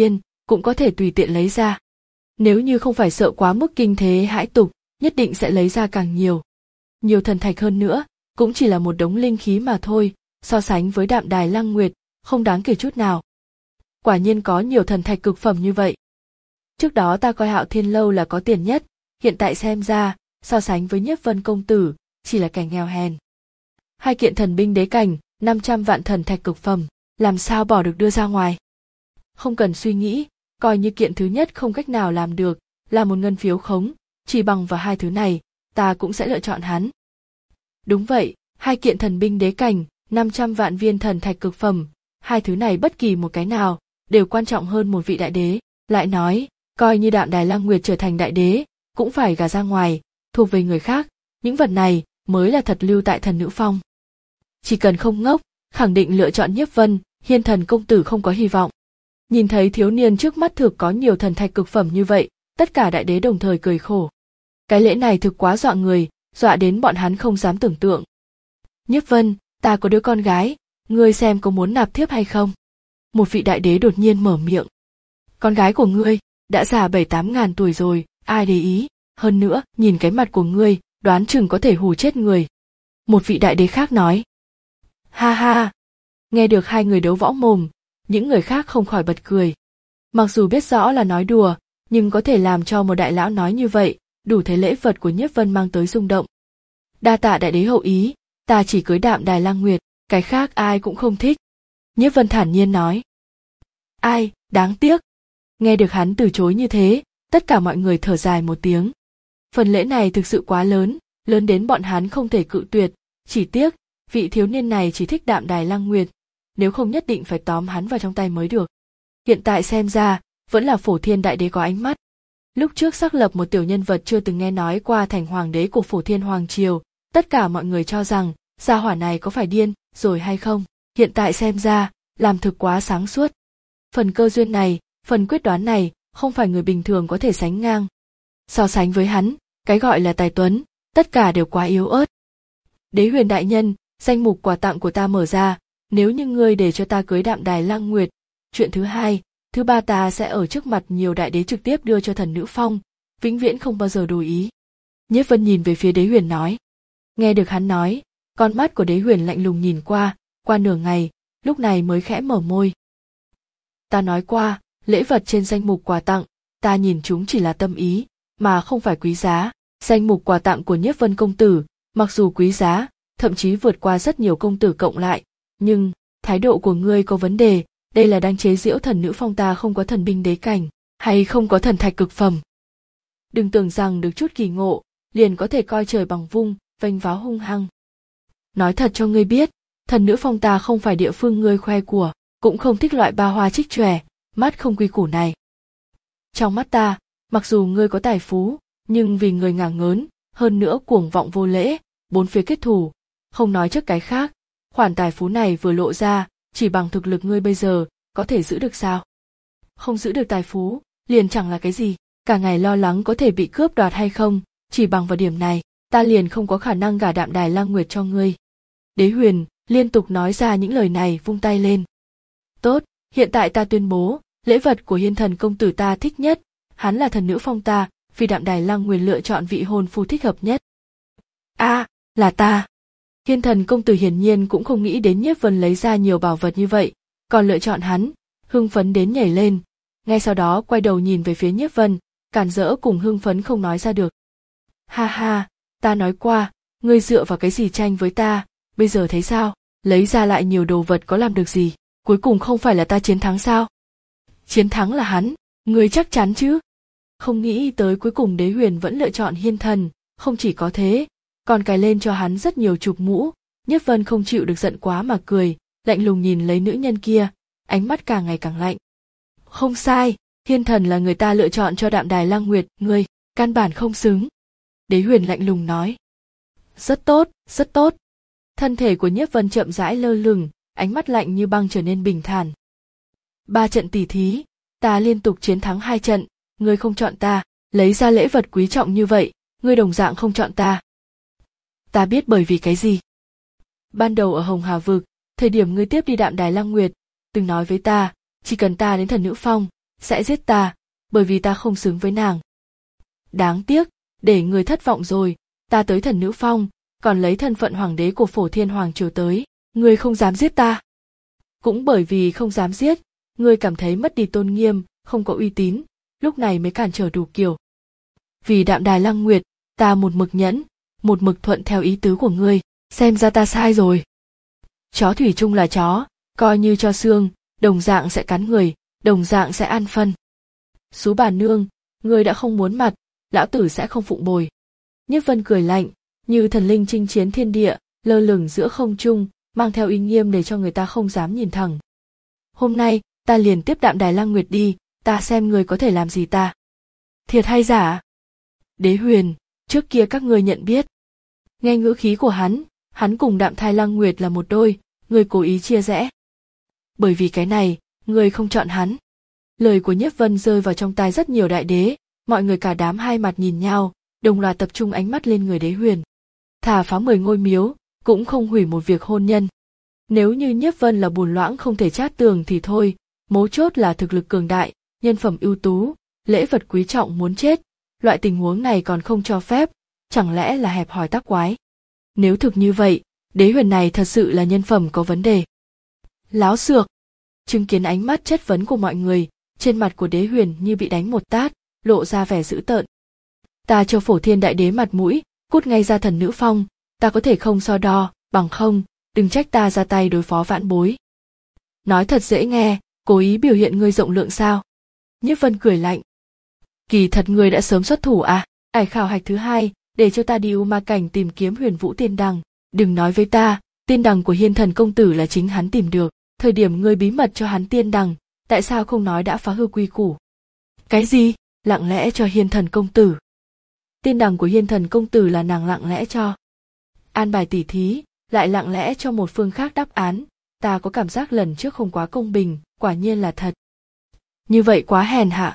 cũng có thể tùy tiện lấy ra. Nếu như không phải sợ quá mức kinh thế hãi tục, nhất định sẽ lấy ra càng nhiều. Nhiều thần thạch hơn nữa, cũng chỉ là một đống linh khí mà thôi, so sánh với Đạm Đài Lăng Nguyệt, không đáng kể chút nào. Quả nhiên có nhiều thần thạch cực phẩm như vậy. Trước đó ta coi Hạo Thiên Lâu là có tiền nhất, hiện tại xem ra, so sánh với Nhiếp Vân công tử, chỉ là kẻ nghèo hèn. Hai kiện thần binh đế cảnh, năm trăm vạn thần thạch cực phẩm, làm sao bỏ được đưa ra ngoài. Không cần suy nghĩ, coi như kiện thứ nhất không cách nào làm được, là một ngân phiếu khống, chỉ bằng vào hai thứ này, ta cũng sẽ lựa chọn hắn. Đúng vậy, hai kiện thần binh đế cảnh, năm trăm vạn viên thần thạch cực phẩm, hai thứ này bất kỳ một cái nào, đều quan trọng hơn một vị đại đế. Lại nói, coi như Đạm Đài Lăng Nguyệt trở thành đại đế, cũng phải gả ra ngoài, thuộc về người khác, những vật này mới là thật lưu tại Thần Nữ Phong. Chỉ cần không ngốc, khẳng định lựa chọn Nhiếp Vân, Hiên Thần công tử không có hy vọng. Nhìn thấy thiếu niên trước mắt thực có nhiều thần thạch cực phẩm như vậy, tất cả đại đế đồng thời cười khổ. Cái lễ này thực quá dọa người, dọa đến bọn hắn không dám tưởng tượng. Nhiếp Vân, ta có đứa con gái, ngươi xem có muốn nạp thiếp hay không? Một vị đại đế đột nhiên mở miệng. Con gái của ngươi, đã già bảy tám ngàn tuổi rồi, ai để ý, hơn nữa, nhìn cái mặt của ngươi, đoán chừng có thể hù chết người. Một vị đại đế khác nói. Ha ha, nghe được hai người đấu võ mồm, những người khác không khỏi bật cười. Mặc dù biết rõ là nói đùa, nhưng có thể làm cho một đại lão nói như vậy, đủ thấy lễ vật của Nhiếp Vân mang tới rung động. Đa tạ đại đế hậu ý, ta chỉ cưới Đạm Đài Lăng Nguyệt, cái khác ai cũng không thích. Nhiếp Vân thản nhiên nói. Ai, đáng tiếc. Nghe được hắn từ chối như thế, tất cả mọi người thở dài một tiếng. Phần lễ này thực sự quá lớn, lớn đến bọn hắn không thể cự tuyệt, chỉ tiếc, vị thiếu niên này chỉ thích Đạm Đài Lăng Nguyệt, nếu không nhất định phải tóm hắn vào trong tay mới được. Hiện tại xem ra, vẫn là Phổ Thiên đại đế có ánh mắt. Lúc trước xác lập một tiểu nhân vật chưa từng nghe nói qua thành hoàng đế của Phổ Thiên Hoàng Triều, tất cả mọi người cho rằng, gia hỏa này có phải điên rồi hay không, hiện tại xem ra, làm thực quá sáng suốt. Phần cơ duyên này, phần quyết đoán này, không phải người bình thường có thể sánh ngang. So sánh với hắn, cái gọi là tài tuấn, tất cả đều quá yếu ớt. Đế Huyền đại nhân, danh mục quà tặng của ta mở ra, nếu như ngươi để cho ta cưới Đạm Đài Lăng Nguyệt, chuyện thứ hai, thứ ba ta sẽ ở trước mặt nhiều đại đế trực tiếp đưa cho Thần Nữ Phong, vĩnh viễn không bao giờ đổi ý. Nhiếp Vân nhìn về phía Đế Huyền nói. Nghe được hắn nói, con mắt của Đế Huyền lạnh lùng nhìn qua, qua nửa ngày, lúc này mới khẽ mở môi. Ta nói qua, lễ vật trên danh mục quà tặng, ta nhìn chúng chỉ là tâm ý, mà không phải quý giá. Danh mục quà tặng của Nhiếp Vân công tử, mặc dù quý giá, thậm chí vượt qua rất nhiều công tử cộng lại, nhưng thái độ của ngươi có vấn đề, đây là đang chế giễu Thần Nữ Phong ta không có thần binh đế cảnh, hay không có thần thạch cực phẩm. Đừng tưởng rằng được chút kỳ ngộ, liền có thể coi trời bằng vung, vênh váo hung hăng. Nói thật cho ngươi biết, Thần Nữ Phong ta không phải địa phương ngươi khoe của, cũng không thích loại ba hoa trích chòe, mắt không quy củ này. Trong mắt ta, mặc dù ngươi có tài phú, nhưng vì người ngả ngớn, hơn nữa cuồng vọng vô lễ, bốn phía kết thù, không nói trước cái khác, khoản tài phú này vừa lộ ra, chỉ bằng thực lực ngươi bây giờ, có thể giữ được sao? Không giữ được tài phú, liền chẳng là cái gì, cả ngày lo lắng có thể bị cướp đoạt hay không, chỉ bằng vào điểm này, ta liền không có khả năng gả Đạm Đài Lăng Nguyệt cho ngươi. Đế Huyền liên tục nói ra những lời này, vung tay lên. Tốt, hiện tại ta tuyên bố, lễ vật của Hiên Thần công tử ta thích nhất, hắn là Thần Nữ Phong ta, vì Đạm Đài Lăng Nguyệt lựa chọn vị hôn phu thích hợp nhất. A, à, là ta. Hiên Thần công tử hiển nhiên cũng không nghĩ đến Nhiếp Vân lấy ra nhiều bảo vật như vậy, còn lựa chọn hắn, hưng phấn đến nhảy lên. Ngay sau đó quay đầu nhìn về phía Nhiếp Vân, cản rỡ cùng hưng phấn không nói ra được. Ha ha, ta nói qua, ngươi dựa vào cái gì tranh với ta, bây giờ thấy sao, lấy ra lại nhiều đồ vật có làm được gì, cuối cùng không phải là ta chiến thắng sao? Chiến thắng là hắn, ngươi chắc chắn chứ? Không nghĩ tới cuối cùng Đế Huyền vẫn lựa chọn Hiên Thần, không chỉ có thế, còn cài lên cho hắn rất nhiều chụp mũ. Nhiếp Vân không chịu được giận quá mà cười, lạnh lùng nhìn lấy nữ nhân kia, ánh mắt càng ngày càng lạnh. Không sai, Hiên Thần là người ta lựa chọn cho Đạm Đài Lăng Nguyệt, ngươi, căn bản không xứng. Đế Huyền lạnh lùng nói. Rất tốt, rất tốt. Thân thể của Nhiếp Vân chậm rãi lơ lửng, ánh mắt lạnh như băng trở nên bình thản. Ba trận tỉ thí, ta liên tục chiến thắng hai trận, ngươi không chọn ta, lấy ra lễ vật quý trọng như vậy, ngươi đồng dạng không chọn ta. Ta biết bởi vì cái gì. Ban đầu ở Hồng Hà Vực, thời điểm ngươi tiếp đi Đạm Đài Lăng Nguyệt, từng nói với ta, chỉ cần ta đến Thần Nữ Phong, sẽ giết ta, bởi vì ta không xứng với nàng. Đáng tiếc, để người thất vọng rồi, ta tới Thần Nữ Phong, còn lấy thân phận hoàng đế của Phổ Thiên Hoàng triều tới, ngươi không dám giết ta. Cũng bởi vì không dám giết, ngươi cảm thấy mất đi tôn nghiêm, không có uy tín, lúc này mới cản trở đủ kiểu. Vì Đạm Đài Lăng Nguyệt, ta một mực nhẫn, một mực thuận theo ý tứ của ngươi, xem ra ta sai rồi. Chó thủy chung là chó, coi như cho xương, đồng dạng sẽ cắn người, đồng dạng sẽ ăn phân. Sú bà nương, ngươi đã không muốn mặt, lão tử sẽ không phụng bồi. Nhiếp Vân cười lạnh, như thần linh chinh chiến thiên địa, lơ lửng giữa không trung, mang theo uy nghiêm để cho người ta không dám nhìn thẳng. Hôm nay, ta liền tiếp Đạm Đài Lăng Nguyệt đi, ta xem ngươi có thể làm gì ta. Thiệt hay giả? Đế Huyền, trước kia các ngươi nhận biết. Nghe ngữ khí của hắn, hắn cùng Đạm Thai Lăng Nguyệt là một đôi, ngươi cố ý chia rẽ. Bởi vì cái này, ngươi không chọn hắn. Lời của Nhiếp Vân rơi vào trong tai rất nhiều đại đế, mọi người cả đám hai mặt nhìn nhau, đồng loạt tập trung ánh mắt lên người Đế Huyền. Thà phá mười ngôi miếu, cũng không hủy một việc hôn nhân. Nếu như Nhiếp Vân là bùn loãng không thể chát tường thì thôi, mấu chốt là thực lực cường đại, nhân phẩm ưu tú, lễ vật quý trọng muốn chết, loại tình huống này còn không cho phép, chẳng lẽ là hẹp hòi tác quái. Nếu thực như vậy, Đế Huyền này thật sự là nhân phẩm có vấn đề. Láo xược. Chứng kiến ánh mắt chất vấn của mọi người, trên mặt của Đế Huyền như bị đánh một tát, lộ ra vẻ dữ tợn. Ta cho Phổ Thiên Đại Đế mặt mũi, cút ngay ra Thần Nữ Phong, ta có thể không so đo, bằng không, đừng trách ta ra tay đối phó vãn bối. Nói thật dễ nghe, cố ý biểu hiện ngươi rộng lượng sao? Nhiếp Vân cười lạnh. Kỳ thật ngươi đã sớm xuất thủ à? Ải khảo hạch thứ hai, để cho ta đi U Ma Cảnh tìm kiếm Huyền Vũ Tiên Đằng. Đừng nói với ta, tiên đằng của Hiên Thần công tử là chính hắn tìm được. Thời điểm ngươi bí mật cho hắn tiên đằng, tại sao không nói đã phá hư quy củ? Cái gì? Lặng lẽ cho Hiên Thần công tử? Tiên đằng của Hiên Thần công tử là nàng lặng lẽ cho. An bài tỉ thí, lại lặng lẽ cho một phương khác đáp án, ta có cảm giác lần trước không quá công bình, quả nhiên là thật. Như vậy quá hèn hạ.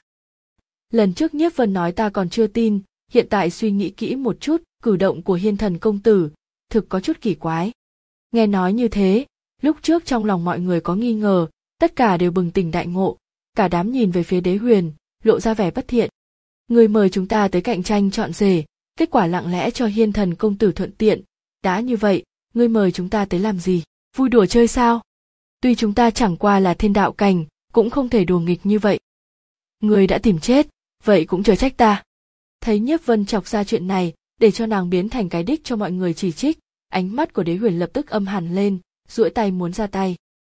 Lần trước Nhiếp Vân nói ta còn chưa tin, hiện tại suy nghĩ kỹ một chút, cử động của Hiên Thần công tử, thực có chút kỳ quái. Nghe nói như thế, lúc trước trong lòng mọi người có nghi ngờ, tất cả đều bừng tỉnh đại ngộ, cả đám nhìn về phía Đế Huyền, lộ ra vẻ bất thiện. Người mời chúng ta tới cạnh tranh chọn rể, kết quả lặng lẽ cho Hiên Thần công tử thuận tiện, đã như vậy, ngươi mời chúng ta tới làm gì, vui đùa chơi sao? Tuy chúng ta chẳng qua là thiên đạo cảnh, cũng không thể đùa nghịch như vậy. Ngươi đã tìm chết, vậy cũng chớ trách ta. Thấy Nhiếp Vân chọc ra chuyện này, để cho nàng biến thành cái đích cho mọi người chỉ trích, ánh mắt của Đế Huyền lập tức âm hẳn lên, duỗi tay muốn ra tay.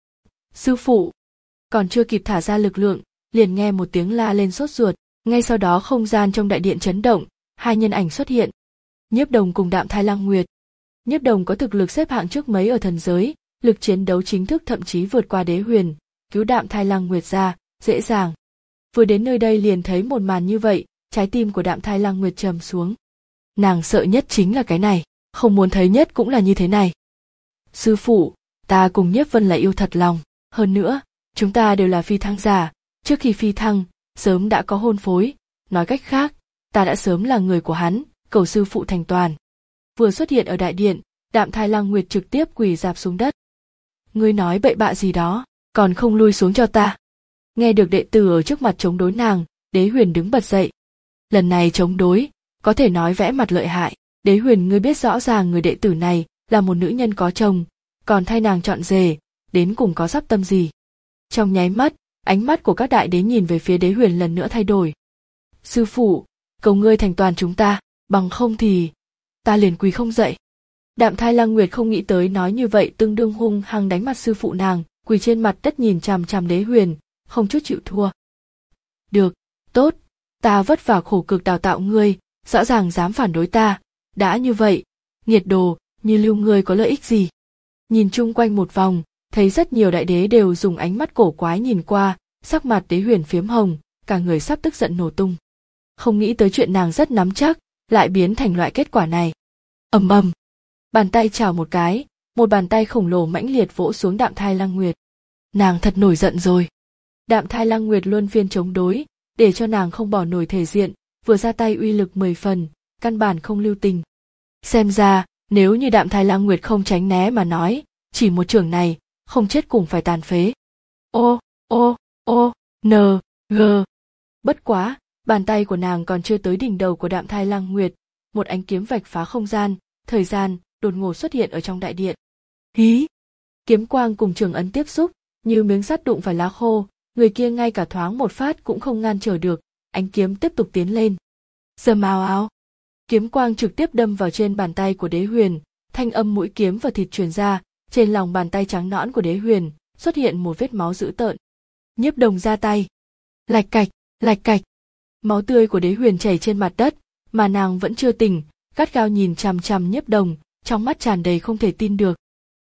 Sư phụ! Còn chưa kịp thả ra lực lượng, liền nghe một tiếng la lên sốt ruột, ngay sau đó không gian trong đại điện chấn động, hai nhân ảnh xuất hiện. Nhiếp Đồng cùng Đạm Thai Lăng Nguyệt. Nhiếp Đồng có thực lực xếp hạng trước mấy ở thần giới, lực chiến đấu chính thức thậm chí vượt qua Đế Huyền, cứu Đạm Thai Lăng Nguyệt ra, dễ dàng. Vừa đến nơi đây liền thấy một màn như vậy, trái tim của Đạm Thai Lăng Nguyệt trầm xuống. Nàng sợ nhất chính là cái này, không muốn thấy nhất cũng là như thế này. Sư phụ, ta cùng Nhiếp Vân là yêu thật lòng, hơn nữa, chúng ta đều là phi thăng giả, trước khi phi thăng, sớm đã có hôn phối, nói cách khác, ta đã sớm là người của hắn, cầu sư phụ thành toàn. Vừa xuất hiện ở đại điện, Đạm Thai Lăng Nguyệt trực tiếp quỳ rạp xuống đất. Ngươi nói bậy bạ gì đó, còn không lui xuống cho ta. Nghe được đệ tử ở trước mặt chống đối nàng, Đế Huyền đứng bật dậy. Lần này chống đối, có thể nói vẽ mặt lợi hại. Đế Huyền, ngươi biết rõ ràng người đệ tử này là một nữ nhân có chồng, còn thay nàng chọn rể, đến cùng có sắp tâm gì? Trong nháy mắt, ánh mắt của các đại đế nhìn về phía Đế Huyền lần nữa thay đổi. Sư phụ, cầu ngươi thành toàn chúng ta, bằng không thì ta liền quỳ không dậy. Đạm Thai Lăng Nguyệt không nghĩ tới nói như vậy tương đương hung hăng đánh mặt sư phụ nàng, quỳ trên mặt đất nhìn chằm chằm Đế Huyền, không chút chịu thua. Được, tốt, ta vất vả khổ cực đào tạo ngươi, rõ ràng dám phản đối ta, đã như vậy, nghiệt đồ, như lưu ngươi có lợi ích gì? Nhìn chung quanh một vòng, thấy rất nhiều đại đế đều dùng ánh mắt cổ quái nhìn qua, sắc mặt Đế Huyền phiếm hồng, cả người sắp tức giận nổ tung. Không nghĩ tới chuyện nàng rất nắm chắc, lại biến thành loại kết quả này. Ầm ầm, bàn tay chảo một cái, một bàn tay khổng lồ mãnh liệt vỗ xuống Đạm Thai Lăng Nguyệt. Nàng thật nổi giận rồi. Đạm Thai Lăng Nguyệt luôn phiên chống đối, để cho nàng không bỏ nổi thể diện, vừa ra tay uy lực mười phần, căn bản không lưu tình. Xem ra, nếu như Đạm Thai Lăng Nguyệt không tránh né mà nói, chỉ một chưởng này, không chết cùng phải tàn phế. Ô, ô, ô, nờ, Gờ. Bất quá, bàn tay của nàng còn chưa tới đỉnh đầu của Đạm Thai Lăng Nguyệt, một ánh kiếm vạch phá không gian, thời gian đột ngột xuất hiện ở trong đại điện. Hí! Kiếm quang cùng trường ấn tiếp xúc, như miếng sắt đụng phải lá khô, người kia ngay cả thoáng một phát cũng không ngăn trở được, ánh kiếm tiếp tục tiến lên. Rầm ào ào. Kiếm quang trực tiếp đâm vào trên bàn tay của Đế Huyền, thanh âm mũi kiếm và thịt truyền ra, trên lòng bàn tay trắng nõn của Đế Huyền xuất hiện một vết máu dữ tợn. Nhiếp Đồng ra tay. Lạch cạch, lạch cạch. Máu tươi của Đế Huyền chảy trên mặt đất, mà nàng vẫn chưa tỉnh, gắt gao nhìn chằm chằm Nhiếp Đồng, trong mắt tràn đầy không thể tin được.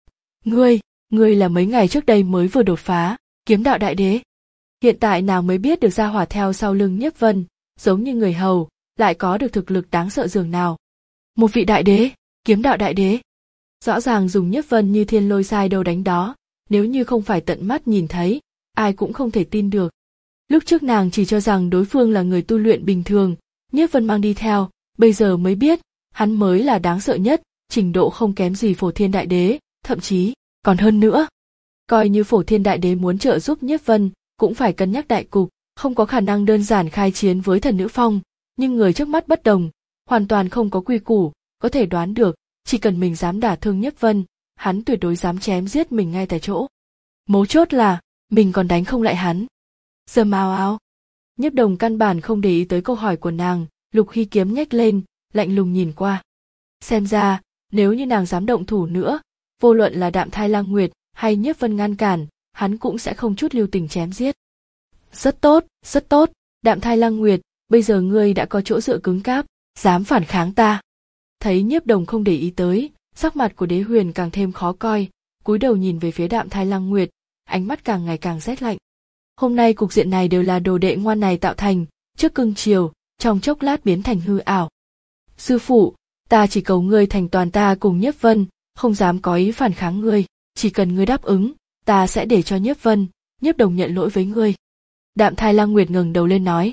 Ngươi, ngươi là mấy ngày trước đây mới vừa đột phá, kiếm đạo đại đế. Hiện tại nàng mới biết được gia hỏa theo sau lưng Nhiếp Vân, giống như người hầu, lại có được thực lực đáng sợ dường nào. Một vị đại đế, kiếm đạo đại đế. Rõ ràng dùng Nhiếp Vân như thiên lôi sai đâu đánh đó, nếu như không phải tận mắt nhìn thấy, ai cũng không thể tin được. Lúc trước nàng chỉ cho rằng đối phương là người tu luyện bình thường, Nhiếp Vân mang đi theo, bây giờ mới biết, hắn mới là đáng sợ nhất, trình độ không kém gì Phổ Thiên Đại Đế, thậm chí còn hơn nữa. Coi như Phổ Thiên Đại Đế muốn trợ giúp Nhiếp Vân, cũng phải cân nhắc đại cục, không có khả năng đơn giản khai chiến với Thần Nữ Phong, nhưng người trước mắt bất đồng, hoàn toàn không có quy củ, có thể đoán được, chỉ cần mình dám đả thương Nhiếp Vân, hắn tuyệt đối dám chém giết mình ngay tại chỗ. Mấu chốt là, mình còn đánh không lại hắn. Rầm ào ào. Nhiếp Đồng căn bản không để ý tới câu hỏi của nàng, Lục Hy kiếm nhếch lên, lạnh lùng nhìn qua. Xem ra, nếu như nàng dám động thủ nữa, vô luận là Đạm Thai Lang Nguyệt hay Nhiếp Vân ngăn cản, hắn cũng sẽ không chút lưu tình chém giết. Rất tốt, rất tốt, Đạm Thai Lang Nguyệt, bây giờ ngươi đã có chỗ dựa cứng cáp, dám phản kháng ta. Thấy Nhiếp Đồng không để ý tới, sắc mặt của Đế Huyền càng thêm khó coi, cúi đầu nhìn về phía Đạm Thai Lang Nguyệt, ánh mắt càng ngày càng rét lạnh. Hôm nay cục diện này đều là đồ đệ ngoan này tạo thành, trước cưng chiều, trong chốc lát biến thành hư ảo. Sư phụ, ta chỉ cầu ngươi thành toàn ta cùng Nhiếp Vân, không dám có ý phản kháng ngươi, chỉ cần ngươi đáp ứng, ta sẽ để cho Nhiếp Vân, Nhiếp Đồng nhận lỗi với ngươi. Đạm Thai Lang Nguyệt ngẩng đầu lên nói.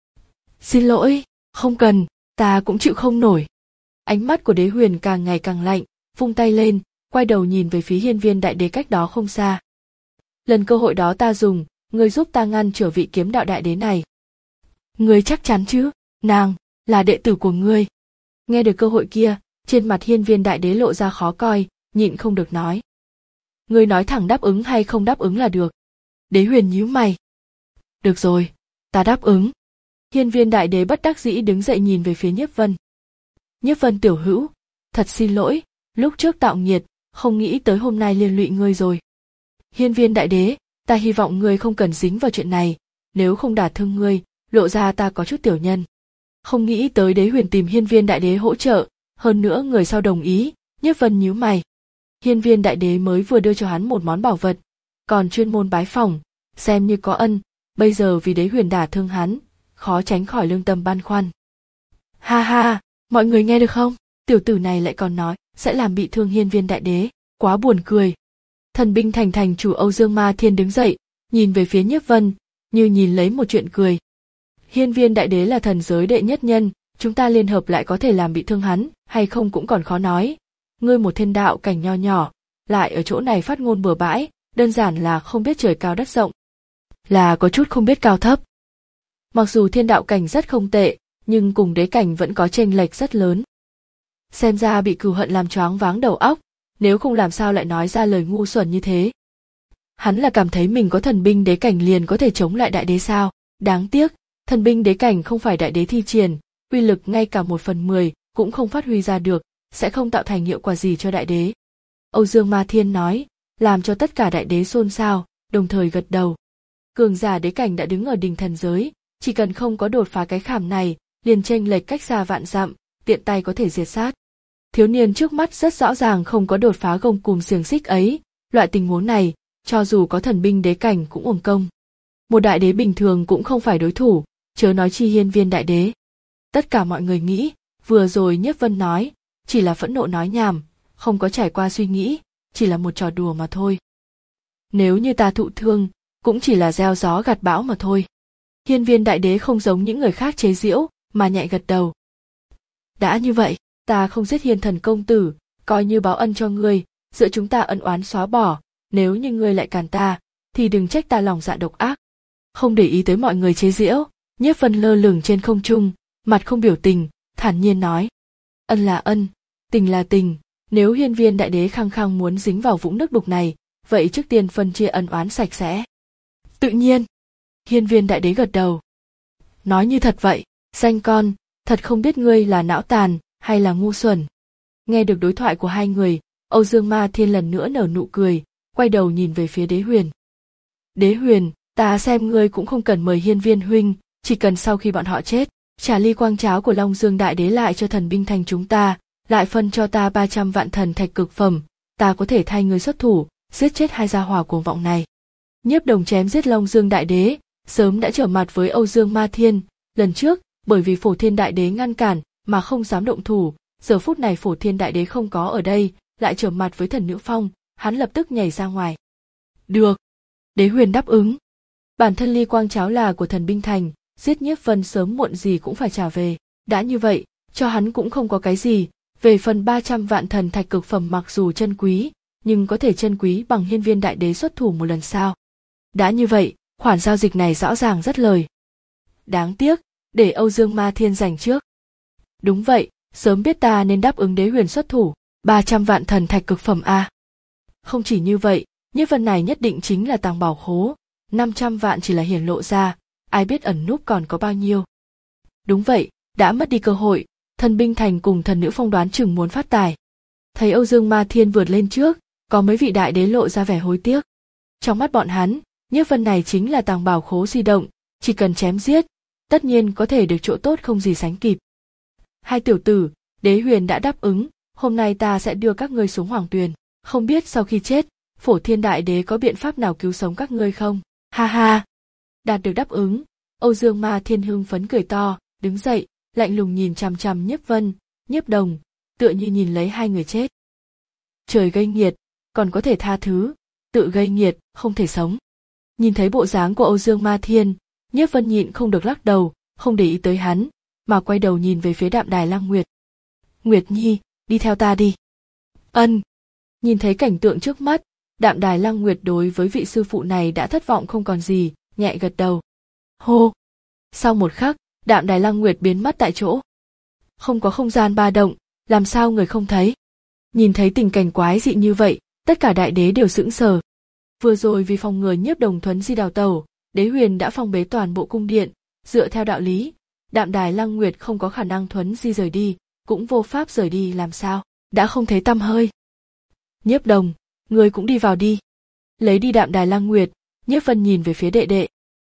Xin lỗi, không cần, ta cũng chịu không nổi. Ánh mắt của Đế Huyền càng ngày càng lạnh, vung tay lên, quay đầu nhìn về phía Hiên Viên Đại Đế cách đó không xa. Lần cơ hội đó ta dùng, ngươi giúp ta ngăn trở vị kiếm đạo đại đế này. Ngươi chắc chắn chứ, nàng là đệ tử của ngươi. Nghe được cơ hội kia, trên mặt Hiên Viên Đại Đế lộ ra khó coi, nhịn không được nói. Ngươi nói thẳng đáp ứng hay không đáp ứng là được. Đế Huyền nhíu mày. Được rồi, ta đáp ứng. Hiên Viên Đại Đế bất đắc dĩ đứng dậy nhìn về phía Nhiếp Vân. Nhiếp Vân tiểu hữu, thật xin lỗi, lúc trước tạo nghiệt, không nghĩ tới hôm nay liên lụy ngươi rồi. Hiên Viên Đại Đế, ta hy vọng ngươi không cần dính vào chuyện này, nếu không đả thương ngươi, lộ ra ta có chút tiểu nhân. Không nghĩ tới Đế Huyền tìm Hiên Viên Đại Đế hỗ trợ, hơn nữa người sau đồng ý, Nhiếp Vân nhíu mày. Hiên Viên Đại Đế mới vừa đưa cho hắn một món bảo vật, còn chuyên môn bái phỏng, xem như có ân, bây giờ vì Đế Huyền đả thương hắn, khó tránh khỏi lương tâm băn khoăn. Ha ha, mọi người nghe được không? Tiểu tử này lại còn nói sẽ làm bị thương Hiên Viên Đại Đế, quá buồn cười. Thần binh thành thành chủ Âu Dương Ma Thiên đứng dậy, nhìn về phía Nhiếp Vân, như nhìn lấy một chuyện cười. Hiên Viên Đại Đế là thần giới đệ nhất nhân, chúng ta liên hợp lại có thể làm bị thương hắn, hay không cũng còn khó nói. Ngươi một thiên đạo cảnh nho nhỏ, lại ở chỗ này phát ngôn bừa bãi, đơn giản là không biết trời cao đất rộng. Là có chút không biết cao thấp. Mặc dù thiên đạo cảnh rất không tệ, nhưng cùng đế cảnh vẫn có chênh lệch rất lớn. Xem ra bị cừu hận làm choáng váng đầu óc, nếu không làm sao lại nói ra lời ngu xuẩn như thế. Hắn là cảm thấy mình có thần binh đế cảnh liền có thể chống lại đại đế sao, đáng tiếc, thần binh đế cảnh không phải đại đế thi triển, uy lực ngay cả một phần mười cũng không phát huy ra được, sẽ không tạo thành hiệu quả gì cho đại đế. Âu Dương Ma Thiên nói, làm cho tất cả đại đế xôn xao, đồng thời gật đầu. Cường giả đế cảnh đã đứng ở đỉnh thần giới, chỉ cần không có đột phá cái khảm này, liền chênh lệch cách xa vạn dặm, tiện tay có thể diệt sát. Thiếu niên trước mắt rất rõ ràng không có đột phá gông cùm xiềng xích ấy, loại tình huống này, cho dù có thần binh đế cảnh cũng uổng công. Một đại đế bình thường cũng không phải đối thủ, chớ nói chi Hiên Viên Đại Đế. Tất cả mọi người nghĩ, vừa rồi Nhiếp Vân nói, chỉ là phẫn nộ nói nhảm, không có trải qua suy nghĩ, chỉ là một trò đùa mà thôi. Nếu như ta thụ thương, cũng chỉ là gieo gió gặt bão mà thôi. Hiên Viên Đại Đế không giống những người khác chế giễu, mà nhẹ gật đầu. Đã như vậy, ta không giết Hiên Thần công tử, coi như báo ân cho ngươi, giữa chúng ta ân oán xóa bỏ, nếu như ngươi lại cản ta, thì đừng trách ta lòng dạ độc ác. Không để ý tới mọi người chế giễu, Nhiếp Vân lơ lửng trên không trung, mặt không biểu tình, thản nhiên nói: ân là ân, tình là tình, nếu Hiên Viên đại đế khăng khăng muốn dính vào vũng nước đục này, vậy trước tiên phân chia ân oán sạch sẽ. Tự nhiên. Hiên Viên đại đế gật đầu. Nói như thật vậy, danh con, thật không biết ngươi là não tàn hay là ngu xuẩn. Nghe được đối thoại của hai người, Âu Dương Ma Thiên lần nữa nở nụ cười, quay đầu nhìn về phía Đế Huyền. Đế Huyền, ta xem ngươi cũng không cần mời Hiên Viên huynh, chỉ cần sau khi bọn họ chết, trả ly quang cháo của Long Dương đại đế lại cho thần binh thành chúng ta, lại phân cho ta ba trăm vạn thần thạch cực phẩm, ta có thể thay ngươi xuất thủ, giết chết hai gia hỏa cuồng vọng này. Nhiếp Đồng chém giết Long Dương đại đế, sớm đã trở mặt với Âu Dương Ma Thiên, lần trước, bởi vì Phổ Thiên đại đế ngăn cản mà không dám động thủ, giờ phút này Phổ Thiên đại đế không có ở đây, lại trở mặt với Thần Nữ Phong, hắn lập tức nhảy ra ngoài. Được. Đế Huyền đáp ứng. Bản thân ly quang cháo là của thần binh thành, giết Nhiếp Vân sớm muộn gì cũng phải trả về, đã như vậy, cho hắn cũng không có cái gì, về phần ba trăm vạn thần thạch cực phẩm mặc dù chân quý, nhưng có thể chân quý bằng Hiên Viên đại đế xuất thủ một lần sao? Đã như vậy, khoản giao dịch này rõ ràng rất lời. Đáng tiếc, để Âu Dương Ma Thiên giành trước. Đúng vậy, sớm biết ta nên đáp ứng Đế Huyền xuất thủ, ba trăm vạn thần thạch cực phẩm a. Không chỉ như vậy, Nhiếp Vân này nhất định chính là tàng bảo khố, năm trăm vạn chỉ là hiển lộ ra, ai biết ẩn núp còn có bao nhiêu. Đúng vậy, đã mất đi cơ hội, thần binh thành cùng thần nữ phong đoán chừng muốn phát tài. Thấy Âu Dương Ma Thiên vượt lên trước, có mấy vị đại đế lộ ra vẻ hối tiếc. Trong mắt bọn hắn, Nhiếp Vân này chính là tàng bảo khố di động, chỉ cần chém giết, tất nhiên có thể được chỗ tốt không gì sánh kịp. Hai tiểu tử, Đế Huyền đã đáp ứng, hôm nay ta sẽ đưa các ngươi xuống Hoàng Tuyền, không biết sau khi chết, Phổ Thiên đại đế có biện pháp nào cứu sống các ngươi không? Ha ha. Đạt được đáp ứng, Âu Dương Ma Thiên hưng phấn cười to, đứng dậy, lạnh lùng nhìn chằm chằm Nhiếp Vân, Nhiếp Đồng, tựa như nhìn lấy hai người chết. Trời gây nghiệt, còn có thể tha thứ, tự gây nghiệt, không thể sống. Nhìn thấy bộ dáng của Âu Dương Ma Thiên, Nhiếp Vân nhịn không được lắc đầu, không để ý tới hắn, mà quay đầu nhìn về phía Đạm Đài Lăng Nguyệt. Nguyệt Nhi, đi theo ta đi. Ân. Nhìn thấy cảnh tượng trước mắt, Đạm Đài Lăng Nguyệt đối với vị sư phụ này đã thất vọng không còn gì, nhẹ gật đầu. Hô. Sau một khắc, Đạm Đài Lăng Nguyệt biến mất tại chỗ. Không có không gian ba động, làm sao người không thấy? Nhìn thấy tình cảnh quái dị như vậy, tất cả đại đế đều sững sờ. Vừa rồi vì phòng ngừa Nhiếp Đồng thuấn di đào tẩu, Đế Huyền đã phong bế toàn bộ cung điện, dựa theo đạo lý, Đạm Đài Lăng Nguyệt không có khả năng thuấn di rời đi, cũng vô pháp rời đi làm sao, đã không thấy tăm hơi. Nhiếp Đồng, ngươi cũng đi vào đi. Lấy đi Đạm Đài Lăng Nguyệt, Nhiếp Vân nhìn về phía đệ đệ.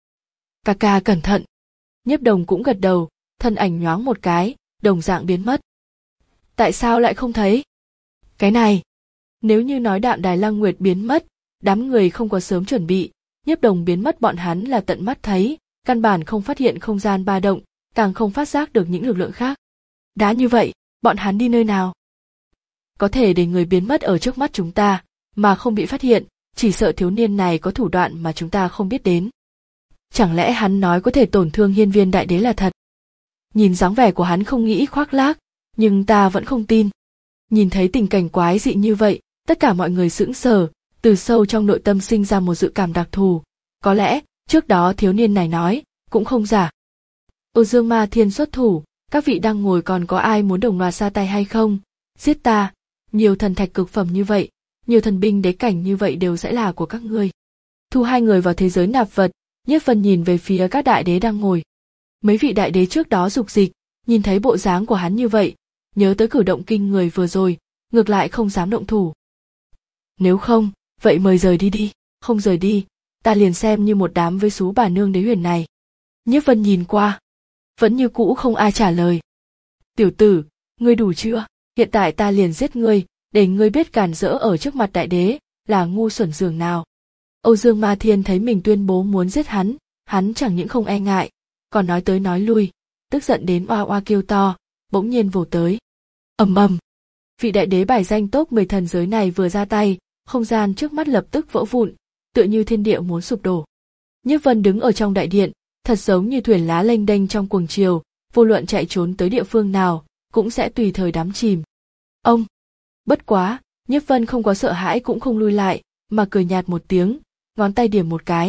Ca ca cẩn thận. Nhiếp Đồng cũng gật đầu, thân ảnh nhoáng một cái, đồng dạng biến mất. Tại sao lại không thấy? Cái này, nếu như nói Đạm Đài Lăng Nguyệt biến mất, đám người không có sớm chuẩn bị, Nhiếp Đồng biến mất bọn hắn là tận mắt thấy, căn bản không phát hiện không gian ba động, càng không phát giác được những lực lượng khác. Đã như vậy, bọn hắn đi nơi nào? Có thể để người biến mất ở trước mắt chúng ta, mà không bị phát hiện, chỉ sợ thiếu niên này có thủ đoạn mà chúng ta không biết đến. Chẳng lẽ hắn nói có thể tổn thương Hiên Viên đại đế là thật? Nhìn dáng vẻ của hắn không nghĩ khoác lác, nhưng ta vẫn không tin. Nhìn thấy tình cảnh quái dị như vậy, tất cả mọi người sững sờ, từ sâu trong nội tâm sinh ra một dự cảm đặc thù. Có lẽ, trước đó thiếu niên này nói, cũng không giả. Âu Dương Ma Thiên xuất thủ, các vị đang ngồi còn có ai muốn đồng loạt ra tay hay không? Giết ta, nhiều thần thạch cực phẩm như vậy, nhiều thần binh đế cảnh như vậy đều sẽ là của các ngươi. Thu hai người vào thế giới nạp vật, Nhiếp Vân nhìn về phía các đại đế đang ngồi. Mấy vị đại đế trước đó dục dịch, nhìn thấy bộ dáng của hắn như vậy, nhớ tới cử động kinh người vừa rồi, ngược lại không dám động thủ. Nếu không, vậy mời rời đi đi, không rời đi, ta liền xem như một đám với xú bà nương Đế Huyền này. Nhiếp Vân nhìn qua, vẫn như cũ không ai trả lời. Tiểu tử, ngươi đủ chưa? Hiện tại ta liền giết ngươi, để ngươi biết cản rỡ ở trước mặt đại đế, là ngu xuẩn giường nào. Âu Dương Ma Thiên thấy mình tuyên bố muốn giết hắn, hắn chẳng những không e ngại, còn nói tới nói lui, tức giận đến oa oa kêu to, bỗng nhiên vồ tới. Ầm ầm. Vị đại đế bài danh top mười thần giới này vừa ra tay, không gian trước mắt lập tức vỡ vụn, tựa như thiên địa muốn sụp đổ. Nhiếp Vân đứng ở trong đại điện, thật giống như thuyền lá lênh đênh trong cuồng triều, vô luận chạy trốn tới địa phương nào, cũng sẽ tùy thời đắm chìm. Ông! Bất quá, Nhiếp Vân không có sợ hãi cũng không lui lại, mà cười nhạt một tiếng, ngón tay điểm một cái,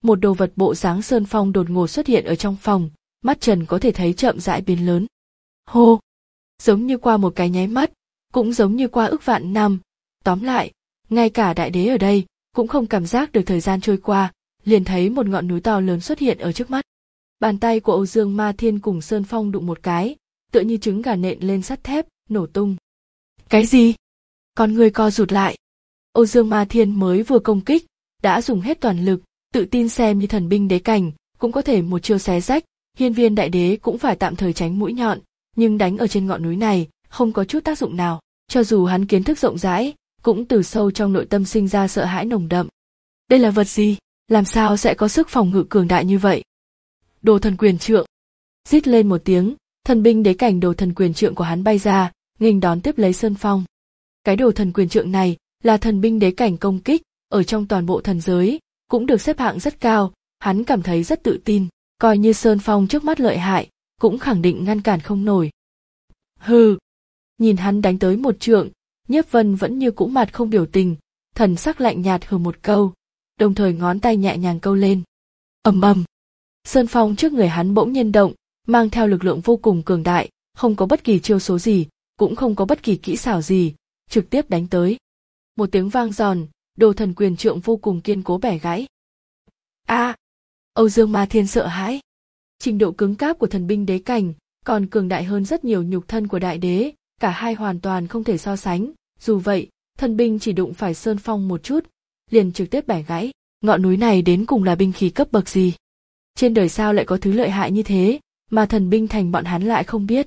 một đồ vật bộ dáng sơn phong đột ngột xuất hiện ở trong phòng, mắt trần có thể thấy chậm rãi biến lớn. Hô! Giống như qua một cái nháy mắt, cũng giống như qua ức vạn năm. Tóm lại, ngay cả đại đế ở đây cũng không cảm giác được thời gian trôi qua, liền thấy một ngọn núi to lớn xuất hiện ở trước mắt. Bàn tay của Âu Dương Ma Thiên cùng sơn phong đụng một cái, tựa như trứng gà nện lên sắt thép, nổ tung. Cái gì? Con người co rụt lại. Âu Dương Ma Thiên mới vừa công kích, đã dùng hết toàn lực, tự tin xem như thần binh đế cảnh, cũng có thể một chiêu xé rách, hiên viên đại đế cũng phải tạm thời tránh mũi nhọn, nhưng đánh ở trên ngọn núi này, không có chút tác dụng nào, cho dù hắn kiến thức rộng rãi, cũng từ sâu trong nội tâm sinh ra sợ hãi nồng đậm. Đây là vật gì? Làm sao sẽ có sức phòng ngự cường đại như vậy? Đồ thần quyền trượng. Rít lên một tiếng, thần binh đế cảnh đồ thần quyền trượng của hắn bay ra, nghênh đón tiếp lấy sơn phong. Cái đồ thần quyền trượng này là thần binh đế cảnh công kích, ở trong toàn bộ thần giới, cũng được xếp hạng rất cao, hắn cảm thấy rất tự tin, coi như sơn phong trước mắt lợi hại, cũng khẳng định ngăn cản không nổi. Hừ! Nhìn hắn đánh tới một trượng, Nhiếp Vân vẫn như cũ mặt không biểu tình, thần sắc lạnh nhạt hừ một câu, đồng thời ngón tay nhẹ nhàng câu lên. Ầm ầm! Sơn phong trước người hắn bỗng nhiên động, mang theo lực lượng vô cùng cường đại, không có bất kỳ chiêu số gì, cũng không có bất kỳ kỹ xảo gì, trực tiếp đánh tới. Một tiếng vang giòn, đồ thần quyền trượng vô cùng kiên cố bẻ gãy. A! À, Âu Dương Ma Thiên sợ hãi. Trình độ cứng cáp của thần binh đế cảnh còn cường đại hơn rất nhiều nhục thân của đại đế, cả hai hoàn toàn không thể so sánh. Dù vậy, thần binh chỉ đụng phải sơn phong một chút, liền trực tiếp bẻ gãy. Ngọn núi này đến cùng là binh khí cấp bậc gì? Trên đời sao lại có thứ lợi hại như thế, mà thần binh thành bọn hắn lại không biết?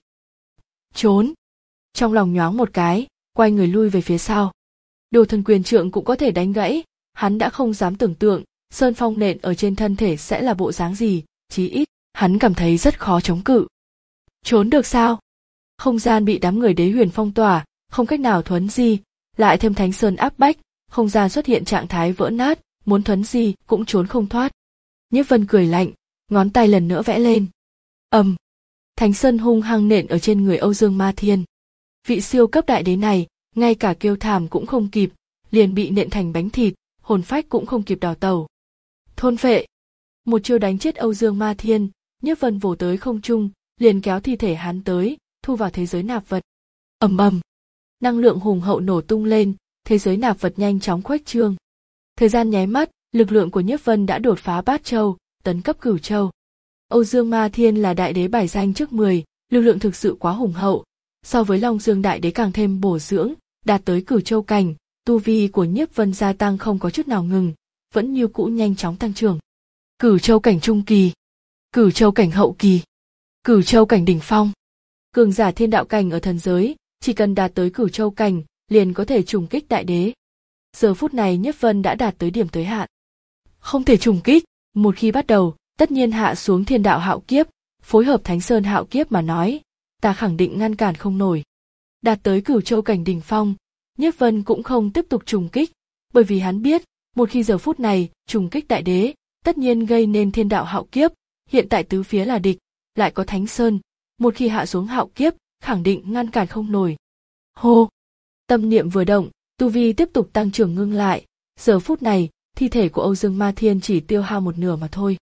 Trốn! Trong lòng nhoáng một cái, quay người lui về phía sau. Đồ thần quyền trượng cũng có thể đánh gãy, hắn đã không dám tưởng tượng, sơn phong nện ở trên thân thể sẽ là bộ dáng gì, chí ít, hắn cảm thấy rất khó chống cự. Trốn được sao? Không gian bị đám người đế huyền phong tỏa, không cách nào thuấn di, lại thêm thánh sơn áp bách, không gian xuất hiện trạng thái vỡ nát, muốn thuấn di cũng trốn không thoát. Nhiếp Vân cười lạnh, ngón tay lần nữa vẽ lên. Ầm! Um, thánh sơn hung hăng nện ở trên người Âu Dương Ma Thiên. Vị siêu cấp đại đế này, ngay cả kêu thảm cũng không kịp, liền bị nện thành bánh thịt, hồn phách cũng không kịp đào tẩu. Thôn phệ! Một chiêu đánh chết Âu Dương Ma Thiên, Nhiếp Vân vồ tới không trung, liền kéo thi thể hắn tới, thu vào thế giới nạp vật. Ầm ầm! Năng lượng hùng hậu nổ tung lên, thế giới nạp vật nhanh chóng khuếch trương. Thời gian nháy mắt, lực lượng của Nhiếp Vân đã đột phá bát châu, tấn cấp cửu châu. Âu Dương Ma Thiên là đại đế bài danh trước mười, lực lượng thực sự quá hùng hậu, so với Long Dương đại đế càng thêm bổ dưỡng, đạt tới cửu châu cảnh, tu vi của Nhiếp Vân gia tăng không có chút nào ngừng, vẫn như cũ nhanh chóng tăng trưởng. Cửu châu cảnh trung kỳ, cửu châu cảnh hậu kỳ, cửu châu cảnh đỉnh phong. Cường giả thiên đạo cảnh ở thần giới, chỉ cần đạt tới cửu châu cảnh, liền có thể trùng kích đại đế. Giờ phút này Nhiếp Vân đã đạt tới điểm tới hạn. Không thể trùng kích, một khi bắt đầu, tất nhiên hạ xuống thiên đạo hạo kiếp, phối hợp thánh sơn hạo kiếp mà nói, ta khẳng định ngăn cản không nổi. Đạt tới cửu châu cảnh đỉnh phong, Nhiếp Vân cũng không tiếp tục trùng kích, bởi vì hắn biết, một khi giờ phút này trùng kích đại đế, tất nhiên gây nên thiên đạo hạo kiếp, hiện tại tứ phía là địch, lại có thánh sơn, một khi hạ xuống hạo kiếp, khẳng định ngăn cản không nổi. Hô! Tâm niệm vừa động, tu vi tiếp tục tăng trưởng ngưng lại, giờ phút này, thi thể của Âu Dương Ma Thiên chỉ tiêu hao một nửa mà thôi.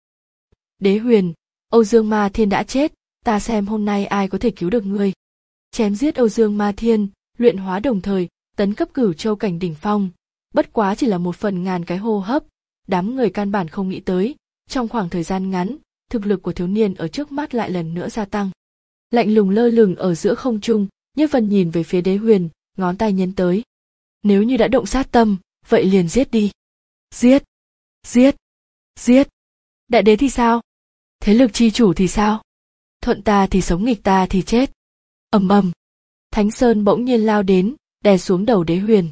Đế huyền, Âu Dương Ma Thiên đã chết, ta xem hôm nay ai có thể cứu được ngươi. Chém giết Âu Dương Ma Thiên, luyện hóa đồng thời, tấn cấp cửu châu cảnh đỉnh phong, bất quá chỉ là một phần ngàn cái hô hấp, đám người căn bản không nghĩ tới, trong khoảng thời gian ngắn, thực lực của thiếu niên ở trước mắt lại lần nữa gia tăng. Lạnh lùng lơ lửng ở giữa không trung, Nhiếp Vân nhìn về phía Đế Huyền, ngón tay nhấn tới. Nếu như đã động sát tâm, vậy liền giết đi. Giết! Giết! Giết! Đại đế thì sao? Thế lực chi chủ thì sao? Thuận ta thì sống, nghịch ta thì chết. Ầm ầm! Thánh Sơn bỗng nhiên lao đến, đè xuống đầu Đế Huyền.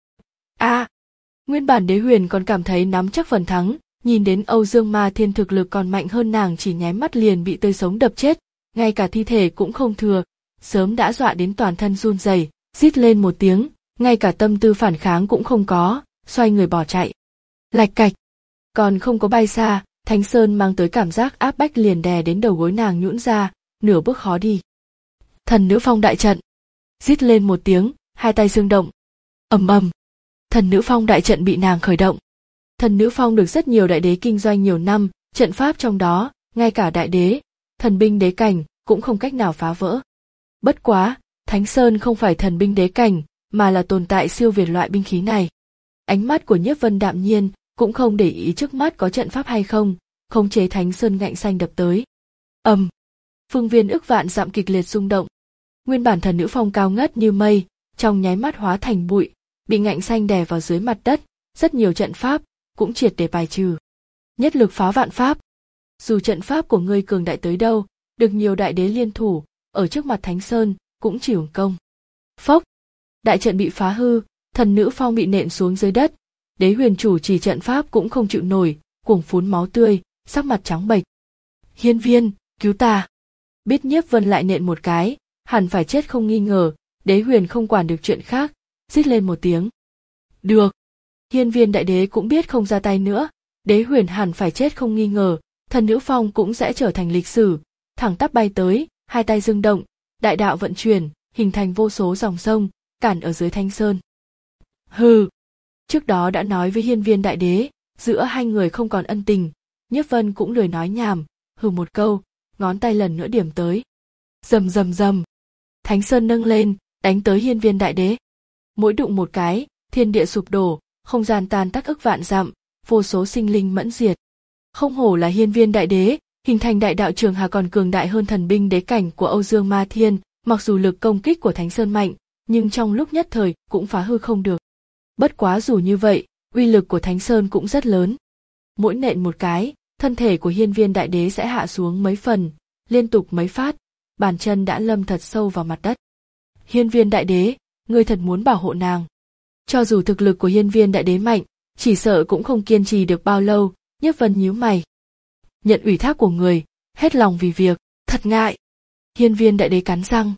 A! À, nguyên bản Đế Huyền còn cảm thấy nắm chắc phần thắng, nhìn đến Âu Dương Ma Thiên thực lực còn mạnh hơn nàng, chỉ nháy mắt liền bị tươi sống đập chết, ngay cả thi thể cũng không thừa, sớm đã dọa đến toàn thân run rẩy, rít lên một tiếng, ngay cả tâm tư phản kháng cũng không có, xoay người bỏ chạy. Lạch cạch! Còn không có bay xa, Thánh Sơn mang tới cảm giác áp bách liền đè đến đầu gối nàng nhũn ra, nửa bước khó đi. Thần nữ phong đại trận! Rít lên một tiếng, hai tay dương động. Ầm ầm! Thần nữ phong đại trận bị nàng khởi động. Thần Nữ Phong được rất nhiều đại đế kinh doanh nhiều năm, trận pháp trong đó, ngay cả đại đế, thần binh đế cảnh cũng không cách nào phá vỡ. Bất quá, Thánh Sơn không phải thần binh đế cảnh, mà là tồn tại siêu việt loại binh khí này. Ánh mắt của Nhiếp Vân đạm nhiên, cũng không để ý trước mắt có trận pháp hay không, khống chế Thánh Sơn ngạnh xanh đập tới. Ầm, um, phương viên ức vạn dặm kịch liệt rung động. Nguyên bản Thần Nữ Phong cao ngất như mây, trong nháy mắt hóa thành bụi, bị ngạnh xanh đè vào dưới mặt đất, rất nhiều trận pháp cũng triệt để bài trừ. Nhất lực phá vạn pháp. Dù trận pháp của ngươi cường đại tới đâu, được nhiều đại đế liên thủ, ở trước mặt Thánh Sơn cũng chỉ uổng công. Phốc, đại trận bị phá hư, Thần Nữ Phong bị nện xuống dưới đất, Đế Huyền chủ trì trận pháp cũng không chịu nổi, cuồng phún máu tươi, sắc mặt trắng bệch. Hiên Viên, cứu ta! Biết Nhiếp Vân lại nện một cái, hẳn phải chết không nghi ngờ, Đế Huyền không quản được chuyện khác, rít lên một tiếng. Được. Hiên Viên đại đế cũng biết không ra tay nữa, Đế Huyền hẳn phải chết không nghi ngờ, Thần Nữ Phong cũng sẽ trở thành lịch sử, thẳng tắp bay tới, hai tay dưng động, đại đạo vận chuyển, hình thành vô số dòng sông, cản ở dưới Thanh Sơn. Hừ. Trước đó đã nói với Hiên Viên đại đế, giữa hai người không còn ân tình, Nhiếp Vân cũng lười nói nhảm, hừ một câu, ngón tay lần nữa điểm tới. Rầm rầm rầm. Thánh Sơn nâng lên, đánh tới Hiên Viên đại đế. Mỗi đụng một cái, thiên địa sụp đổ, không gian tan tác ức vạn dặm, vô số sinh linh mẫn diệt. Không hổ là Hiên Viên đại đế, hình thành đại đạo trường hà còn cường đại hơn thần binh đế cảnh của Âu Dương Ma Thiên, mặc dù lực công kích của Thánh Sơn mạnh, nhưng trong lúc nhất thời cũng phá hư không được. Bất quá dù như vậy, uy lực của Thánh Sơn cũng rất lớn. Mỗi nện một cái, thân thể của Hiên Viên đại đế sẽ hạ xuống mấy phần, liên tục mấy phát, bàn chân đã lâm thật sâu vào mặt đất. Hiên Viên đại đế, ngươi thật muốn bảo hộ nàng. Cho dù thực lực của Hiên Viên đại đế mạnh, chỉ sợ cũng không kiên trì được bao lâu, Nhiếp Vân nhíu mày. Nhận ủy thác của người, hết lòng vì việc, thật ngại. Hiên Viên đại đế cắn răng.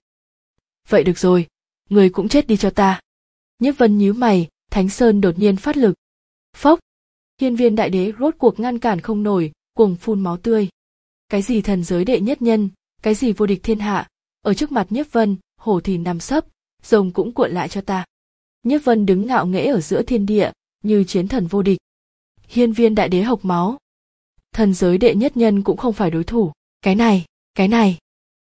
Vậy được rồi, người cũng chết đi cho ta. Nhiếp Vân nhíu mày, Thánh Sơn đột nhiên phát lực. Phốc. Hiên Viên đại đế rốt cuộc ngăn cản không nổi, cuồng phun máu tươi. Cái gì thần giới đệ nhất nhân, cái gì vô địch thiên hạ, ở trước mặt Nhiếp Vân, hổ thì nằm sấp, rồng cũng cuộn lại cho ta. Nhiếp Vân đứng ngạo nghễ ở giữa thiên địa, như chiến thần vô địch. Hiên Viên đại đế hộc máu. Thần giới đệ nhất nhân cũng không phải đối thủ, cái này, cái này.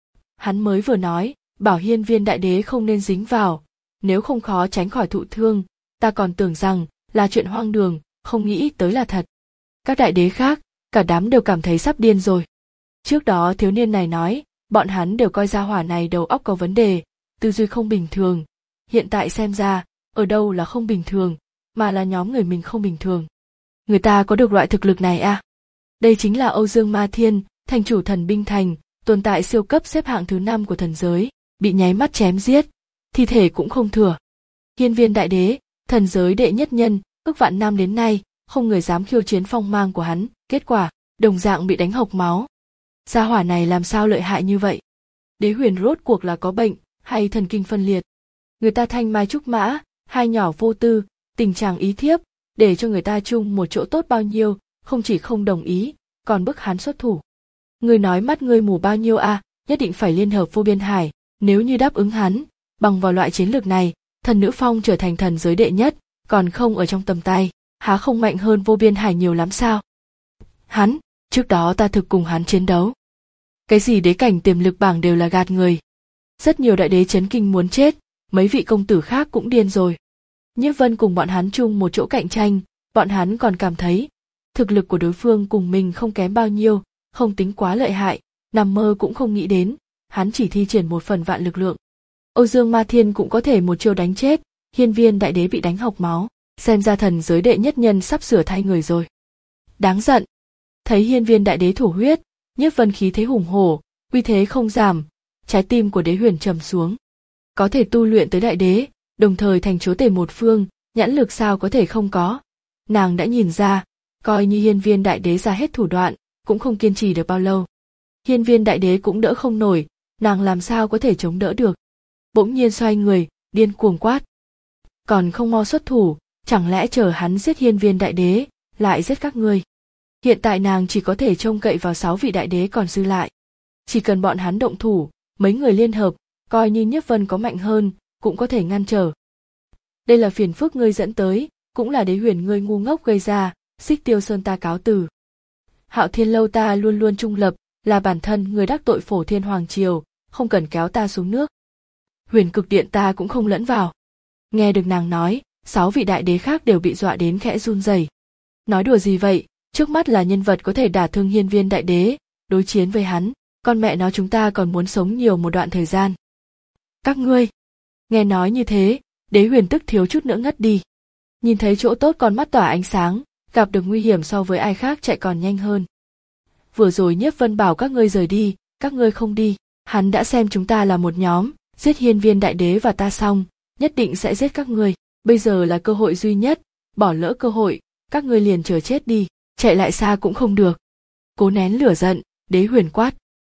Hắn mới vừa nói, bảo Hiên Viên đại đế không nên dính vào, nếu không khó tránh khỏi thụ thương, ta còn tưởng rằng là chuyện hoang đường, không nghĩ tới là thật. Các đại đế khác, cả đám đều cảm thấy sắp điên rồi. Trước đó thiếu niên này nói, bọn hắn đều coi gia hỏa này đầu óc có vấn đề, tư duy không bình thường. Hiện tại xem ra, ở đâu là không bình thường, mà là nhóm người mình không bình thường. Người ta có được loại thực lực này à? Đây chính là Âu Dương Ma Thiên, thành chủ thần binh thành, tồn tại siêu cấp xếp hạng thứ năm của thần giới, bị nháy mắt chém giết, thi thể cũng không thừa. Hiên Viên đại đế, thần giới đệ nhất nhân, ước vạn năm đến nay, không người dám khiêu chiến phong mang của hắn, kết quả, đồng dạng bị đánh hộc máu. Gia hỏa này làm sao lợi hại như vậy? Đế Huyền rốt cuộc là có bệnh, hay thần kinh phân liệt? Người ta thanh mai trúc mã, hai nhỏ vô tư, tình trạng ý thiếp, để cho người ta chung một chỗ tốt bao nhiêu, không chỉ không đồng ý, còn bức hắn xuất thủ. Người nói mắt ngươi mù bao nhiêu à, nhất định phải liên hợp vô biên hải, nếu như đáp ứng hắn, bằng vào loại chiến lược này, Thần Nữ Phong trở thành thần giới đệ nhất, còn không ở trong tầm tay, há không mạnh hơn vô biên hải nhiều lắm sao? Hắn, trước đó ta thực cùng hắn chiến đấu. Cái gì đế cảnh tiềm lực bảng đều là gạt người. Rất nhiều đại đế chấn kinh muốn chết, mấy vị công tử khác cũng điên rồi. Nhiếp Vân cùng bọn hắn chung một chỗ cạnh tranh, bọn hắn còn cảm thấy thực lực của đối phương cùng mình không kém bao nhiêu, không tính quá lợi hại, nằm mơ cũng không nghĩ đến, hắn chỉ thi triển một phần vạn lực lượng. Âu Dương Ma Thiên cũng có thể một chiêu đánh chết, Hiên Viên đại đế bị đánh hộc máu, xem ra thần giới đệ nhất nhân sắp sửa thay người rồi. Đáng giận. Thấy Hiên Viên đại đế thổ huyết, Nhiếp Vân khí thế hùng hổ, uy thế không giảm, trái tim của Đế Huyền trầm xuống. Có thể tu luyện tới đại đế, đồng thời thành chúa tể một phương, nhãn lực sao có thể không có. Nàng đã nhìn ra, coi như Hiên Viên đại đế ra hết thủ đoạn, cũng không kiên trì được bao lâu. Hiên Viên đại đế cũng đỡ không nổi, nàng làm sao có thể chống đỡ được. Bỗng nhiên xoay người, điên cuồng quát. Còn không mau xuất thủ, chẳng lẽ chờ hắn giết Hiên Viên đại đế, lại giết các ngươi. Hiện tại nàng chỉ có thể trông cậy vào sáu vị đại đế còn dư lại. Chỉ cần bọn hắn động thủ, mấy người liên hợp, coi như Nhiếp Vân có mạnh hơn, cũng có thể ngăn trở. Đây là phiền phức ngươi dẫn tới, cũng là Đế Huyền ngươi ngu ngốc gây ra, Xích Tiêu Sơn ta cáo từ. Hạo Thiên Lâu ta luôn luôn trung lập, là bản thân người đắc tội Phổ Thiên Hoàng Triều, không cần kéo ta xuống nước. Huyền Cực Điện ta cũng không lẫn vào. Nghe được nàng nói, sáu vị đại đế khác đều bị dọa đến khẽ run rẩy. Nói đùa gì vậy, trước mắt là nhân vật có thể đả thương Hiên Viên đại đế, đối chiến với hắn, con mẹ nó chúng ta còn muốn sống nhiều một đoạn thời gian. Các ngươi, nghe nói như thế, Đế Huyền tức thiếu chút nữa ngất đi. Nhìn thấy chỗ tốt con mắt tỏa ánh sáng, gặp được nguy hiểm so với ai khác chạy còn nhanh hơn. Vừa rồi Nhiếp Vân bảo các ngươi rời đi, các ngươi không đi, hắn đã xem chúng ta là một nhóm, giết Hiên Viên đại đế và ta xong, nhất định sẽ giết các ngươi, bây giờ là cơ hội duy nhất, bỏ lỡ cơ hội, các ngươi liền chờ chết đi, chạy lại xa cũng không được. Cố nén lửa giận, Đế Huyền quát.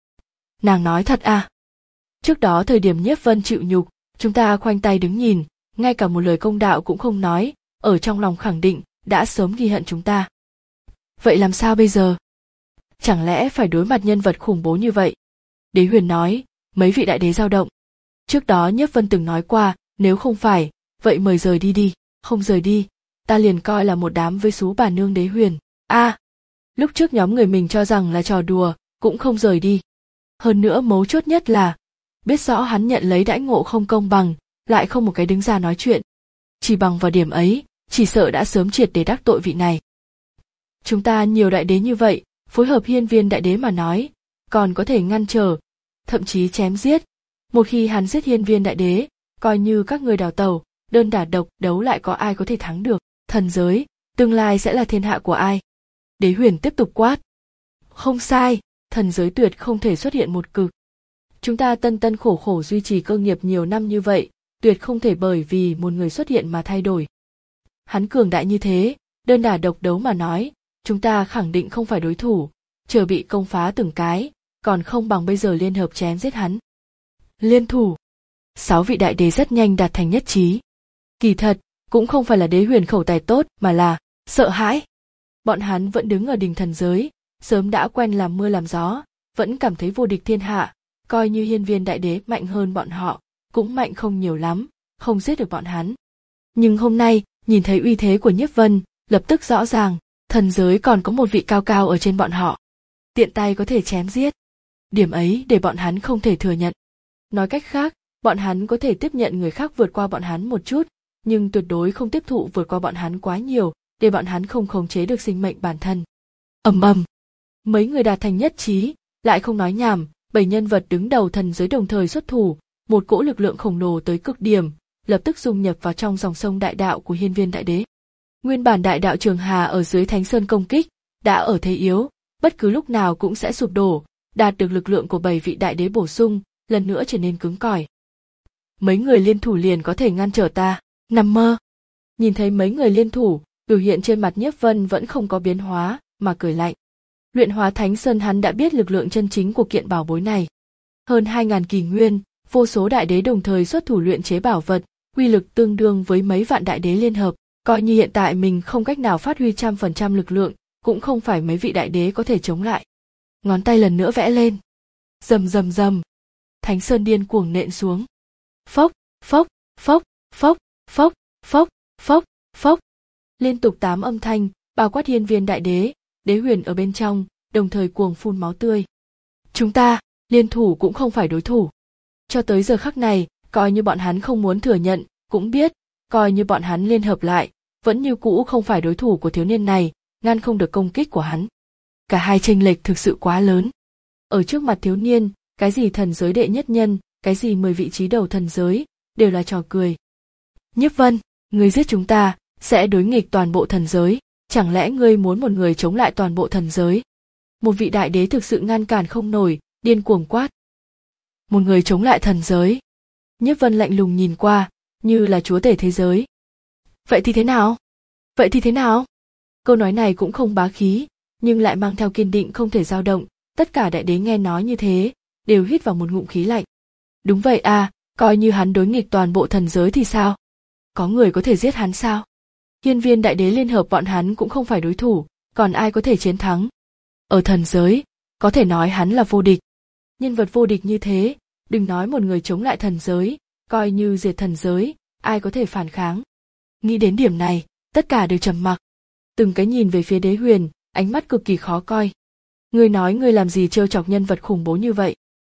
Nàng nói thật à? Trước đó thời điểm Nhiếp Vân chịu nhục, chúng ta khoanh tay đứng nhìn, ngay cả một lời công đạo cũng không nói, ở trong lòng khẳng định, đã sớm ghi hận chúng ta. Vậy làm sao bây giờ? Chẳng lẽ phải đối mặt nhân vật khủng bố như vậy? Đế Huyền nói, mấy vị đại đế dao động. Trước đó Nhiếp Vân từng nói qua, nếu không phải, vậy mời rời đi đi, không rời đi, ta liền coi là một đám với xú bà nương. Đế Huyền, a, à, lúc trước nhóm người mình cho rằng là trò đùa, cũng không rời đi. Hơn nữa mấu chốt nhất là, biết rõ hắn nhận lấy đãi ngộ không công bằng, lại không một cái đứng ra nói chuyện. Chỉ bằng vào điểm ấy, chỉ sợ đã sớm triệt để đắc tội vị này. Chúng ta nhiều đại đế như vậy, phối hợp Hiên Viên đại đế mà nói, còn có thể ngăn trở, thậm chí chém giết. Một khi hắn giết Hiên Viên đại đế, coi như các người đào tẩu, đơn đả độc đấu lại có ai có thể thắng được, thần giới, tương lai sẽ là thiên hạ của ai? Đế Huyền tiếp tục quát. Không sai, thần giới tuyệt không thể xuất hiện một cực. Chúng ta tân tân khổ khổ duy trì cơ nghiệp nhiều năm như vậy, tuyệt không thể bởi vì một người xuất hiện mà thay đổi. Hắn cường đại như thế, đơn đả độc đấu mà nói, chúng ta khẳng định không phải đối thủ, chờ bị công phá từng cái, còn không bằng bây giờ liên hợp chém giết hắn. Liên thủ. Sáu vị đại đế rất nhanh đạt thành nhất trí. Kỳ thật, cũng không phải là Đế Huyền khẩu tài tốt mà là sợ hãi. Bọn hắn vẫn đứng ở đỉnh thần giới, sớm đã quen làm mưa làm gió, vẫn cảm thấy vô địch thiên hạ, coi như Hiên Viên đại đế mạnh hơn bọn họ, cũng mạnh không nhiều lắm, không giết được bọn hắn. Nhưng hôm nay, nhìn thấy uy thế của Nhiếp Vân, lập tức rõ ràng, thần giới còn có một vị cao cao ở trên bọn họ. Tiện tay có thể chém giết. Điểm ấy để bọn hắn không thể thừa nhận. Nói cách khác, bọn hắn có thể tiếp nhận người khác vượt qua bọn hắn một chút, nhưng tuyệt đối không tiếp thụ vượt qua bọn hắn quá nhiều, để bọn hắn không khống chế được sinh mệnh bản thân. Ầm ầm. Mấy người đạt thành nhất trí, lại không nói nhảm, bảy nhân vật đứng đầu thần giới đồng thời xuất thủ, một cỗ lực lượng khổng lồ tới cực điểm, lập tức dung nhập vào trong dòng sông đại đạo của Hiên Viên đại đế. Nguyên bản đại đạo Trường Hà ở dưới Thánh Sơn công kích, đã ở thế yếu, bất cứ lúc nào cũng sẽ sụp đổ, đạt được lực lượng của bảy vị đại đế bổ sung, lần nữa trở nên cứng cỏi. Mấy người liên thủ liền có thể ngăn trở ta, nằm mơ. Nhìn thấy mấy người liên thủ, biểu hiện trên mặt Nhiếp Vân vẫn không có biến hóa, mà cười lạnh. Luyện hóa Thánh Sơn hắn đã biết lực lượng chân chính của kiện bảo bối này. Hơn hai ngàn kỷ nguyên, vô số đại đế đồng thời xuất thủ luyện chế bảo vật, uy lực tương đương với mấy vạn đại đế liên hợp, coi như hiện tại mình không cách nào phát huy trăm phần trăm lực lượng, cũng không phải mấy vị đại đế có thể chống lại. Ngón tay lần nữa vẽ lên. Rầm rầm rầm. Thánh Sơn điên cuồng nện xuống. Phốc, phốc, phốc, phốc, phốc, phốc, phốc, phốc. Liên tục tám âm thanh, bao quát Hiên Viên đại đế, Đế Huyền ở bên trong, đồng thời cuồng phun máu tươi. Chúng ta, liên thủ cũng không phải đối thủ. Cho tới giờ khắc này, coi như bọn hắn không muốn thừa nhận, cũng biết, coi như bọn hắn liên hợp lại, vẫn như cũ không phải đối thủ của thiếu niên này, ngăn không được công kích của hắn. Cả hai chênh lệch thực sự quá lớn. Ở trước mặt thiếu niên, cái gì thần giới đệ nhất nhân, cái gì mười vị trí đầu thần giới, đều là trò cười. Nhiếp Vân, ngươi giết chúng ta, sẽ đối nghịch toàn bộ thần giới, chẳng lẽ ngươi muốn một người chống lại toàn bộ thần giới? Một vị đại đế thực sự ngăn cản không nổi, điên cuồng quát. Một người chống lại thần giới. Nhiếp Vân lạnh lùng nhìn qua, như là chúa tể thế giới. Vậy thì thế nào? Vậy thì thế nào? Câu nói này cũng không bá khí, nhưng lại mang theo kiên định không thể dao động, tất cả đại đế nghe nói như thế, đều hít vào một ngụm khí lạnh. Đúng vậy à, coi như hắn đối nghịch toàn bộ thần giới thì sao? Có người có thể giết hắn sao? Hiên Viên đại đế liên hợp bọn hắn cũng không phải đối thủ, còn ai có thể chiến thắng? Ở thần giới, có thể nói hắn là vô địch. Nhân vật vô địch như thế, đừng nói một người chống lại thần giới, coi như diệt thần giới, ai có thể phản kháng? Nghĩ đến điểm này, tất cả đều trầm mặc. từng cái nhìn về phía Đế Huyền, ánh mắt cực kỳ khó coi. Ngươi nói ngươi làm gì trêu chọc nhân vật khủng bố như vậy?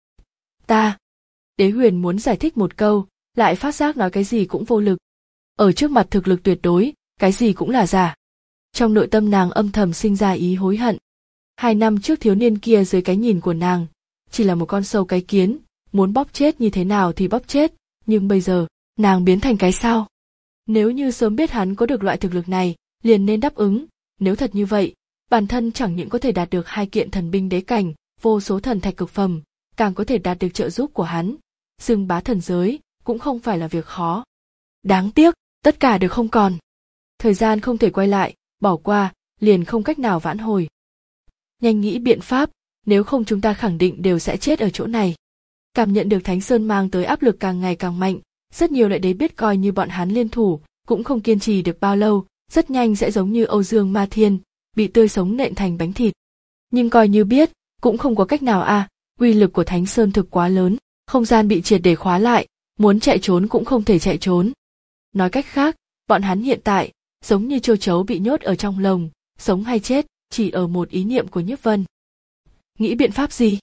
Ta. Đế Huyền muốn giải thích một câu, lại phát giác nói cái gì cũng vô lực. Ở trước mặt thực lực tuyệt đối, cái gì cũng là giả. Trong nội tâm nàng âm thầm sinh ra ý hối hận. Hai năm trước thiếu niên kia dưới cái nhìn của nàng, chỉ là một con sâu cái kiến, muốn bóp chết như thế nào thì bóp chết, nhưng bây giờ, nàng biến thành cái sao? Nếu như sớm biết hắn có được loại thực lực này, liền nên đáp ứng, nếu thật như vậy, bản thân chẳng những có thể đạt được hai kiện thần binh đế cảnh, vô số thần thạch cực phẩm, càng có thể đạt được trợ giúp của hắn, xưng bá thần giới, cũng không phải là việc khó. Đáng tiếc, tất cả đều không còn. Thời gian không thể quay lại, bỏ qua, liền không cách nào vãn hồi. Nhanh nghĩ biện pháp, nếu không chúng ta khẳng định đều sẽ chết ở chỗ này. Cảm nhận được Thánh Sơn mang tới áp lực càng ngày càng mạnh, rất nhiều đại đế biết coi như bọn hắn liên thủ, cũng không kiên trì được bao lâu, rất nhanh sẽ giống như Âu Dương Ma Thiên, bị tươi sống nện thành bánh thịt. Nhưng coi như biết, cũng không có cách nào a, à, uy lực của Thánh Sơn thực quá lớn, không gian bị triệt để khóa lại, muốn chạy trốn cũng không thể chạy trốn. Nói cách khác, bọn hắn hiện tại, giống như châu chấu bị nhốt ở trong lồng, sống hay chết, chỉ ở một ý niệm của Nhiếp Vân. Nghĩ biện pháp gì?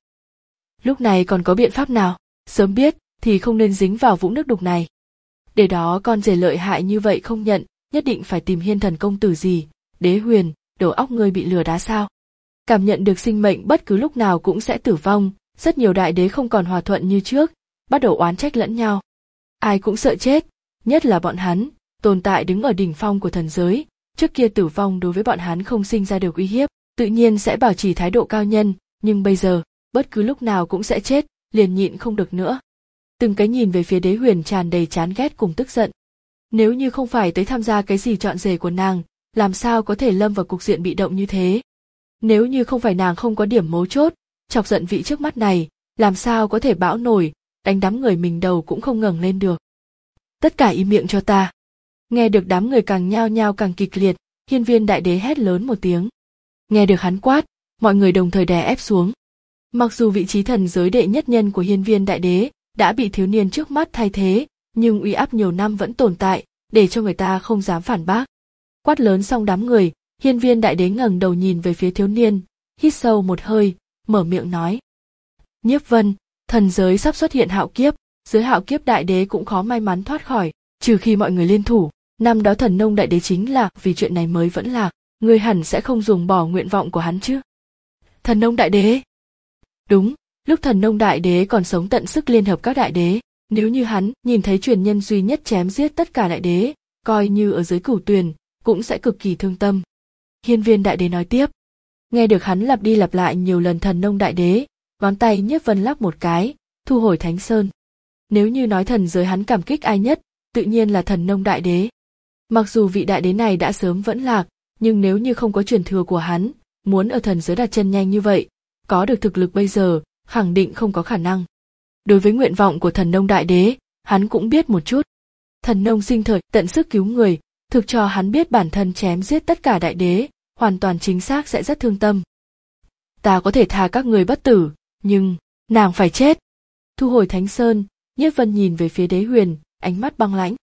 Lúc này còn có biện pháp nào? Sớm biết, thì không nên dính vào vũng nước đục này. Để đó con rể lợi hại như vậy không nhận, nhất định phải tìm Hiên Thần công tử gì, Đế Huyền, đầu óc ngươi bị lừa đá sao? Cảm nhận được sinh mệnh bất cứ lúc nào cũng sẽ tử vong, rất nhiều đại đế không còn hòa thuận như trước, bắt đầu oán trách lẫn nhau. Ai cũng sợ chết, nhất là bọn hắn, tồn tại đứng ở đỉnh phong của thần giới, trước kia tử vong đối với bọn hắn không sinh ra được uy hiếp, tự nhiên sẽ bảo trì thái độ cao nhân, nhưng bây giờ, bất cứ lúc nào cũng sẽ chết, liền nhịn không được nữa. Từng cái nhìn về phía Đế Huyền tràn đầy chán ghét cùng tức giận. Nếu như không phải tới tham gia cái gì chọn rể của nàng, làm sao có thể lâm vào cục diện bị động như thế? Nếu như không phải nàng không có điểm mấu chốt, chọc giận vị trước mắt này, làm sao có thể bão nổi, đánh đám người mình đầu cũng không ngẩng lên được. Tất cả im miệng cho ta. Nghe được đám người càng nhao nhao càng kịch liệt, Hiên Viên Đại Đế hét lớn một tiếng. Nghe được hắn quát, mọi người đồng thời đè ép xuống. Mặc dù vị trí thần giới đệ nhất nhân của Hiên Viên Đại Đế đã bị thiếu niên trước mắt thay thế, nhưng uy áp nhiều năm vẫn tồn tại, để cho người ta không dám phản bác. Quát lớn xong đám người, Hiên Viên Đại Đế ngẩng đầu nhìn về phía thiếu niên, hít sâu một hơi, mở miệng nói. Nhiếp Vân, thần giới sắp xuất hiện hạo kiếp, dưới hạo kiếp đại đế cũng khó may mắn thoát khỏi, trừ khi mọi người liên thủ. Năm đó Thần Nông Đại Đế chính là vì chuyện này mới vẫn lạc, ngươi hẳn sẽ không dùng bỏ nguyện vọng của hắn chứ? Thần Nông Đại Đế? Đúng, lúc Thần Nông Đại Đế còn sống tận sức liên hợp các đại đế, nếu như hắn nhìn thấy truyền nhân duy nhất chém giết tất cả đại đế, coi như ở dưới cửu tuyền, cũng sẽ cực kỳ thương tâm. Hiên Viên Đại Đế nói tiếp. Nghe được hắn lặp đi lặp lại nhiều lần Thần Nông Đại Đế, ngón tay Nhiếp Vân lắc một cái, thu hồi Thánh Sơn. Nếu như nói thần giới hắn cảm kích ai nhất, tự nhiên là Thần Nông Đại Đế. Mặc dù vị đại đế này đã sớm vẫn lạc, nhưng nếu như không có truyền thừa của hắn, muốn ở thần giới đặt chân nhanh như vậy, có được thực lực bây giờ, khẳng định không có khả năng. Đối với nguyện vọng của Thần Nông Đại Đế, hắn cũng biết một chút. Thần Nông sinh thời tận sức cứu người, thực cho hắn biết bản thân chém giết tất cả đại đế, hoàn toàn chính xác sẽ rất thương tâm. Ta có thể tha các người bất tử, nhưng nàng phải chết. Thu hồi Thánh Sơn, Nhiếp Vân nhìn về phía Đế Huyền, ánh mắt băng lãnh.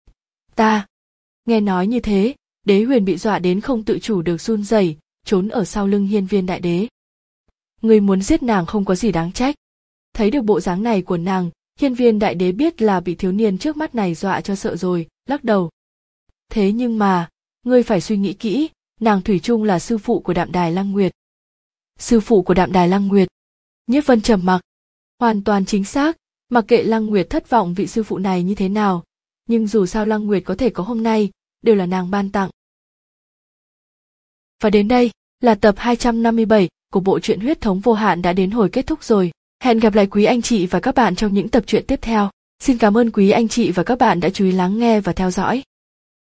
Ta. Nghe nói như thế, Đế Huyền bị dọa đến không tự chủ được run rẩy, trốn ở sau lưng Hiên Viên Đại Đế. Người muốn giết nàng không có gì đáng trách. Thấy được bộ dáng này của nàng, Hiên Viên Đại Đế biết là bị thiếu niên trước mắt này dọa cho sợ rồi, lắc đầu. Thế nhưng mà, ngươi phải suy nghĩ kỹ, nàng thủy chung là sư phụ của Đạm Đài Lăng Nguyệt. Sư phụ của Đạm Đài Lăng Nguyệt. Nhiếp Vân trầm mặc. Hoàn toàn chính xác, mặc kệ Lăng Nguyệt thất vọng vị sư phụ này như thế nào, nhưng dù sao Lăng Nguyệt có thể có hôm nay, đều là nàng ban tặng. Và đến đây, là tập hai trăm năm mươi bảy của bộ truyện Huyết Thống Vô Hạn đã đến hồi kết thúc rồi. Hẹn gặp lại quý anh chị và các bạn trong những tập truyện tiếp theo. Xin cảm ơn quý anh chị và các bạn đã chú ý lắng nghe và theo dõi.